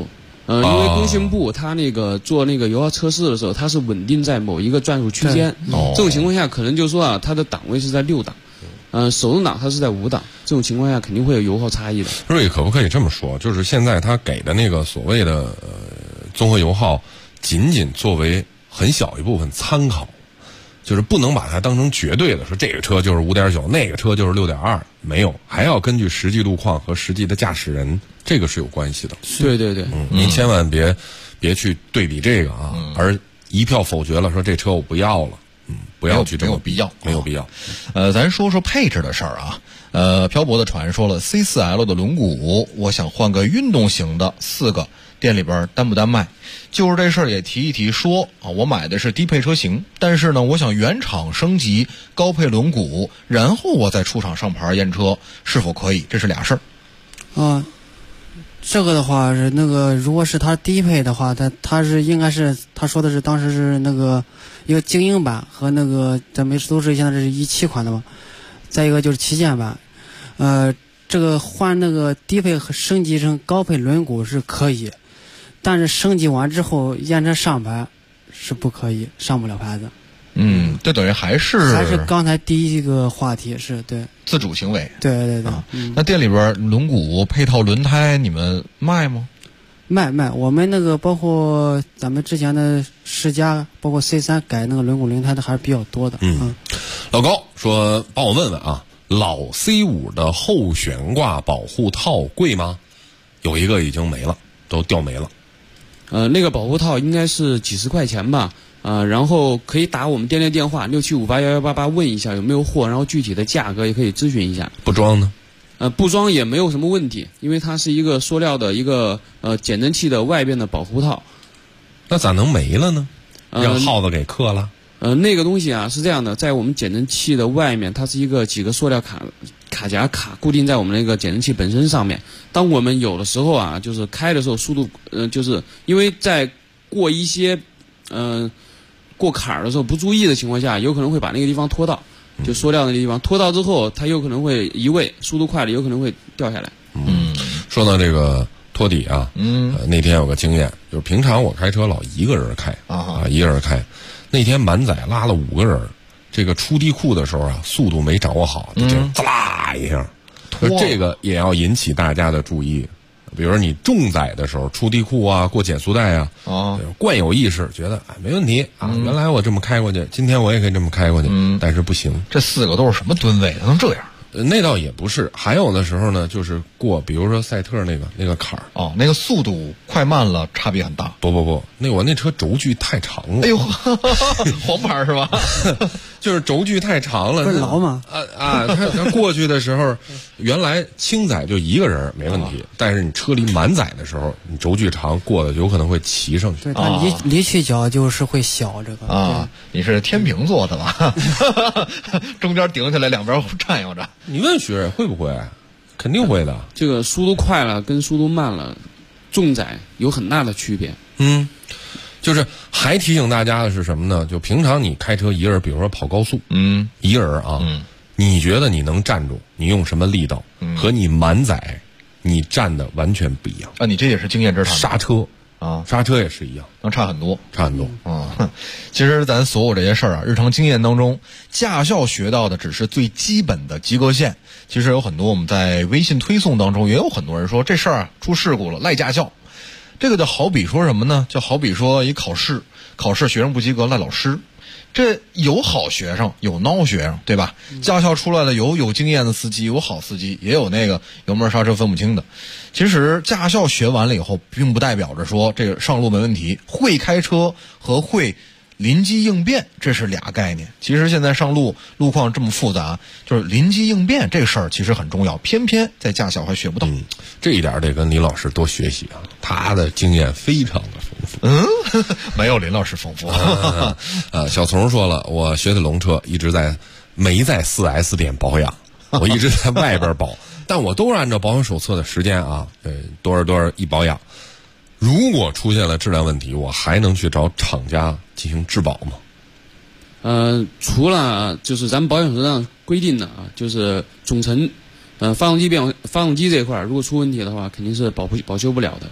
因为工信部它那个做那个油耗测试的时候，它是稳定在某一个转速区间。这种情况下，可能就是说啊，它的档位是在6档，手动挡它是在5档。这种情况下肯定会有油耗差异的。 瑞可不可以这么说？就是现在他给的那个所谓的综合油耗，仅仅作为很小一部分参考，就是不能把它当成绝对的，说这个车就是5.9，那个车就是6.2，没有，还要根据实际路况和实际的驾驶人，这个是有关系的。 对对对， 您千万别去对比这个啊，而一票否决了，说这车我不要了。不要去， 没有必要， 没有必要。 咱说说配置的事儿啊。漂泊的船说了 ，C4L 的轮毂，我想换个运动型的，4个，店里边单不单卖？就是这事儿也提一提说啊，我买的是低配车型，但是呢，我想原厂升级高配轮毂，然后我再出厂上牌验车，是否可以？这是俩事儿。 这个的话是那个，如果是它低配的话，它是应该是他说的是当时是那个一个精英版和那个咱们都是现在这是17款的嘛，再一个就是旗舰版，这个换那个低配和升级成高配轮毂是可以，但是升级完之后验车上牌是不可以，上不了牌子。 这等于还是刚才第一个话题是对自主行为。 对。 那店里边轮毂配套轮胎你们卖吗？ 卖，我们那个包括咱们之前的世嘉，包括 C3 改那个轮毂轮胎的还是比较多的。 老高说帮我问问啊，老 C5 的后悬挂保护套贵吗？有一个已经没了，都掉没了。 那个保护套应该是几十块钱吧。然后可以打我们店内电话67581188问一下有没有货，然后具体的价格也可以咨询一下。 不装呢？ 不装也没有什么问题，因为它是一个塑料的一个减震器的外边的保护套。 那咋能没了呢？让耗子给克了？ 那个东西啊是这样的，在我们减震器的外面，它是一个几个塑料卡夹固定在我们那个减震器本身上面。当我们有的时候啊，就是开的时候速度，就是因为在过一些过坎儿的时候不注意的情况下，有可能会把那个地方拖到，就塑料那个地方拖到之后，它有可能会移位，速度快了有可能会掉下来。 说到这个拖底啊，那天有个经验，就是平常我开车老一个人开一个人开，那天满载拉了5个人，这个出地库的时候啊，速度没掌握好，就滋啦一下，这个也要引起大家的注意。比如说你重载的时候出地库啊，过减速带啊，惯有意识觉得没问题啊，原来我这么开过去，今天我也可以这么开过去，但是不行。 这4个都是什么吨位能这样？ 那倒也不是，还有的时候呢，就是过，比如说赛特那个坎儿， 那个速度快慢了差别很大。 不，我那车轴距太长了。 哎呦，黄牌是吧？ 就是轴距太长了。 不是老吗？ 他过去的时候，原来轻载就一个人没问题，但是你车里满载的时候，你轴距长过的有可能会骑上去。 对，它离去角就是会小这个。 你是天平座的吧？中间顶起来，两边颤悠着。 你问徐瑞会不会？肯定会的。 这个速度快了跟速度慢了，重载有很大的区别。 就是还提醒大家的是什么呢？就平常你开车一个人，比如说跑高速，一个人啊，你觉得你能站住，你用什么力道，和你满载，你站的完全不一样。 你这也是经验之谈。 刹车也是一样， 能差很多。其实咱所有这些事儿啊，日常经验当中，驾校学到的只是最基本的及格线。其实有很多我们在微信推送当中，也有很多人说这事儿啊出事故了赖驾校。这个就好比说什么呢？就好比说一考试学生不及格赖老师。这有好学生，有孬学生，对吧？驾校出来的有经验的司机，有好司机，也有那个油门刹车分不清的。其实驾校学完了以后，并不代表着说这个上路没问题。会开车和会临机应变，这是俩概念。其实现在上路路况这么复杂，就是临机应变这事儿其实很重要，偏偏在驾校还学不到。 这一点得跟林老师多学习啊，他的经验非常的丰富。 没有林老师丰富。 小丛说了，我雪铁龙车一直没在4S 店保养，我一直在外边保，但我都是按照保养手册的时间啊，多少一保养。如果出现了质量问题，我还能去找厂家进行质保吗？ 除了就是咱们保险手上规定的啊，就是总成，发动机这一块如果出问题的话，肯定是保修不了的。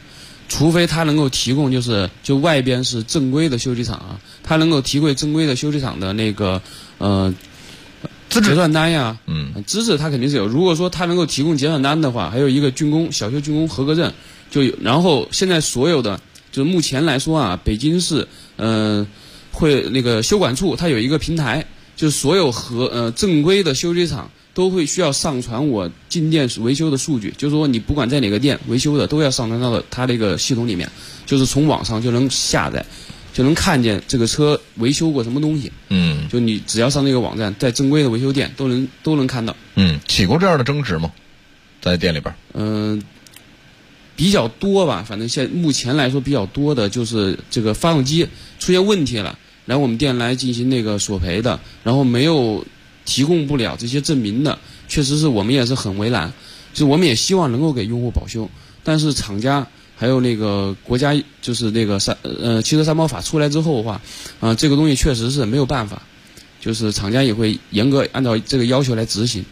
除非它能够提供就外边是正规的修理厂啊，它能够提供正规的修理厂的那个结算单呀，资质它肯定是有。如果说它能够提供结算单的话，还有一个小修竣工合格证就有。然后现在所有的就是目前来说啊，北京市会那个修管处它有一个平台，就是所有正规的修理厂都会需要上传我进店维修的数据，就是说你不管在哪个店维修的都要上传到它这个系统里面，就是从网上就能下载。就能看见这个车维修过什么东西，就你只要上这个网站，在正规的维修店都能看到。 起过这样的争执吗？在店里边？ 比较多吧，反正目前来说比较多的就是这个发动机出现问题了，然后我们店来进行那个索赔的，然后没有提供不了这些证明的，确实是我们也是很为难，就是我们也希望能够给用户保修，但是厂家。还有那个国家就是那个汽车三包法出来之后的话，这个东西确实是没有办法，就是厂家也会严格按照这个要求来执行。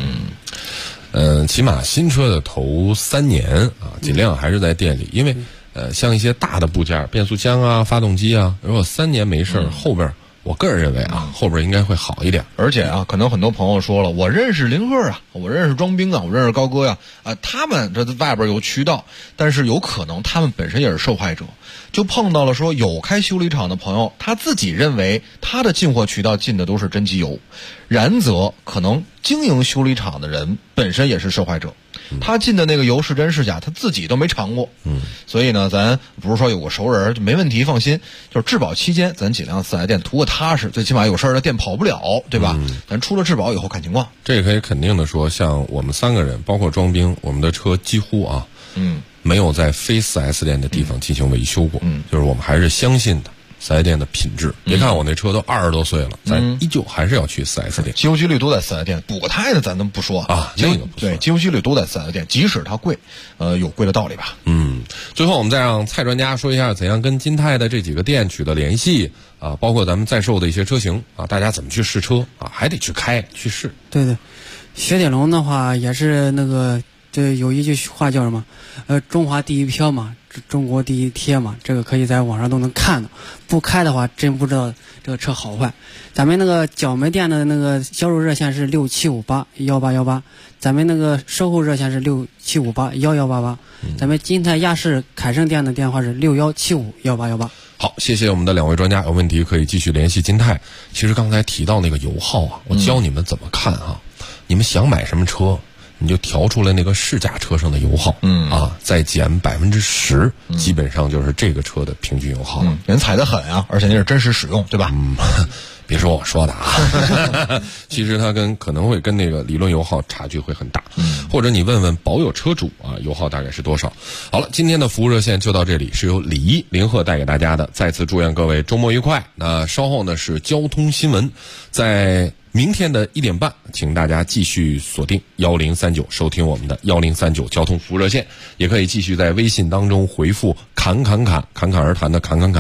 起码新车的头3年啊，尽量还是在店里，因为像一些大的部件，变速箱啊、发动机啊，如果3年没事儿，后边。我个人认为啊，后边应该会好一点。 而且啊，可能很多朋友说了，我认识林鹤啊，我认识庄兵啊，我认识高哥呀，他们这外边有渠道，但是有可能他们本身也是受害者，就碰到了说有开修理厂的朋友，他自己认为他的进货渠道进的都是真机油，然则可能经营修理厂的人本身也是受害者。他进的那个油是真是假，他自己都没尝过。所以呢，咱不是说有个熟人就没问题，放心。就是质保期间，咱尽量4S店图个踏实，最起码有事儿的店跑不了，对吧？咱出了质保以后看情况。 这可以肯定的说，像我们3个人，包括庄兵，我们的车几乎啊，没有在非4S店的地方进行维修过。就是我们还是相信的。4S店的品质，别看我那车都20多岁了，咱依旧还是要去4S店。 机油机滤都在4S店，补个胎的咱都不说啊，那个不对，机油机滤都在4S店，即使它贵，有贵的道理吧。 最后我们再让蔡专家说一下怎样跟金泰的这几个店取得联系啊，包括咱们在售的一些车型啊，大家怎么去试车啊，还得去开去试。 对，雪铁龙的话也是那个，这有一句话叫什么？中华第一票嘛。中国第一贴嘛，这个可以在网上都能看到。不开的话，真不知道这个车好坏。咱们那个角门店的那个销售热线是67581818，咱们那个售后热线是67581188，咱们金泰亚仕凯盛店的电话是61751818。 好，谢谢我们的2位专家，有问题可以继续联系金泰。其实刚才提到那个油耗啊，我教你们怎么看啊。你们想买什么车？你就调出来那个试驾车上的油耗，再减10%，基本上就是这个车的平均油耗。 人踩得狠啊，而且那是真实使用，对吧？ 别说我说的啊，其实它可能会跟那个理论油耗差距会很大。或者你问问保有车主啊，油耗大概是多少？好了，今天的服务热线就到这里，是由李一林鹤带给大家的。再次祝愿各位周末愉快。那稍后呢是交通新闻，在明天的1点半，请大家继续锁定1039，收听我们的1039交通服务热线，也可以继续在微信当中回复侃侃而谈的侃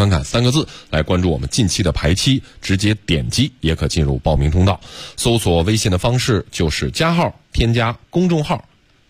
3个字来关注我们近期的排期，直接点击也可进入报名通道。搜索微信的方式就是加号添加公众号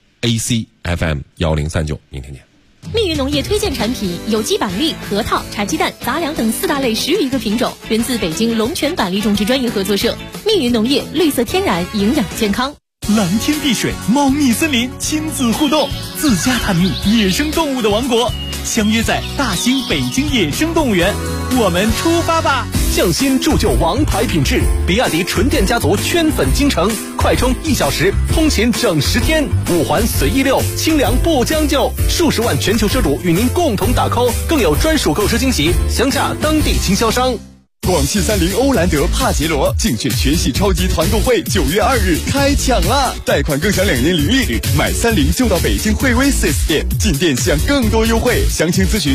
ACFM1039，明天见。 密云农业推荐产品有机板栗、核桃、茶鸡蛋、杂粮等4大类10余个品种，源自北京龙泉板栗种植专业合作社。密云农业，绿色天然，营养健康。 蓝天碧水，茂密森林，亲子互动，自家探秘野生动物的王国，相约在大兴北京野生动物园，我们出发吧！ 匠心铸就王牌品质，比亚迪纯电家族圈粉京城，快充1小时，通勤整10天，5环随意溜，清凉不将就，数十万全球车主与您共同打 call， 更有专属购车惊喜，详洽当地经销商。 广汽30欧蓝德帕杰罗竞选全系超级团购会9月2日开抢啦！贷款更享2年零利率，买30就到北京惠威 4S 店，进店享更多优惠。详情咨询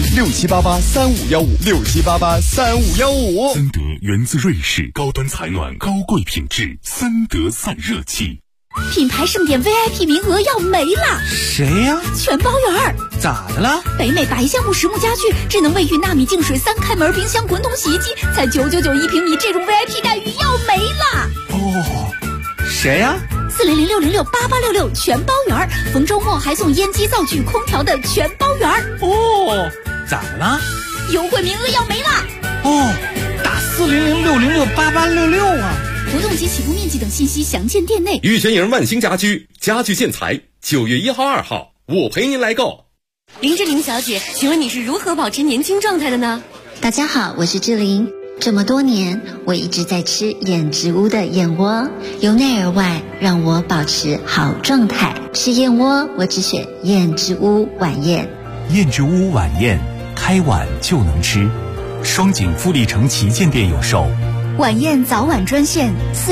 67883515，67883515。 森德源自瑞士，高端采暖，高贵品质，森德散热器。 品牌盛典 VIP 名额要没了， 谁呀？ 全包圆。 咋的了？ 北美白橡木实木家具、智能卫浴、纳米净水3开门冰箱、滚筒洗衣机，才999一平米，这种 VIP 待遇要没了。 哦，谁呀？ 400-606-8866全包圆，逢周末还送烟机、灶具、空调的全包圆。 哦，咋了？ 优惠名额要没了。 哦，打400-606-8866啊！ 活动及起步面积等信息详见店内。 玉泉营万兴家居家具建材9月1号、2号，我陪您来购。 林志玲小姐，请问你是如何保持年轻状态的呢？ 大家好，我是志玲。这么多年，我一直在吃燕之屋的燕窝，由内而外让我保持好状态。吃燕窝，我只选燕之屋晚宴。 燕之屋晚宴，开碗就能吃。双井富力城旗舰店有售。 晚宴早晚专线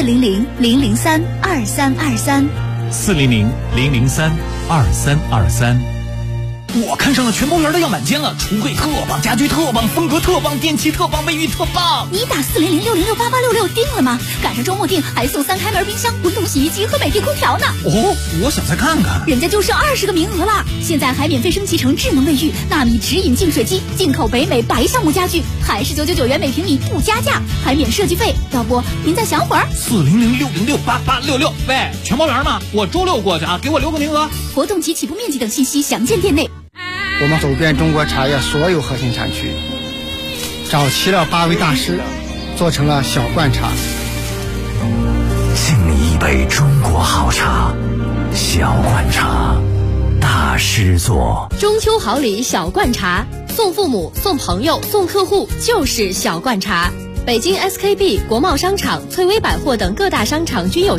400-003-2323。 400-003-2323。 我看上了全包圆的样板间了，橱柜特棒，家居特棒，风格特棒，电器特棒，卫浴特棒。 你打400-606-8866定了吗？赶上周末订还送3开门冰箱、滚筒洗衣机和美的空调呢。 哦，我想再看看。 人家就剩20个名额了，现在还免费升级成智能卫浴、纳米直饮净水机，进口北美白橡木家具，还是999元每平米不加价，还免设计费。要不您再想会儿 ？400-606-8866。喂，全包圆吗？我周6过去啊，给我留个名额。 活动及起步面积等信息详见店内。 我们走遍中国茶叶所有核心产区，找齐了8位大师，做成了小罐茶。 敬你一杯中国好茶，小罐茶，大师做。 中秋好礼小罐茶，送父母、送朋友、送客户就是小罐茶。北京 SKP、国贸商场、翠微百货等各大商场均有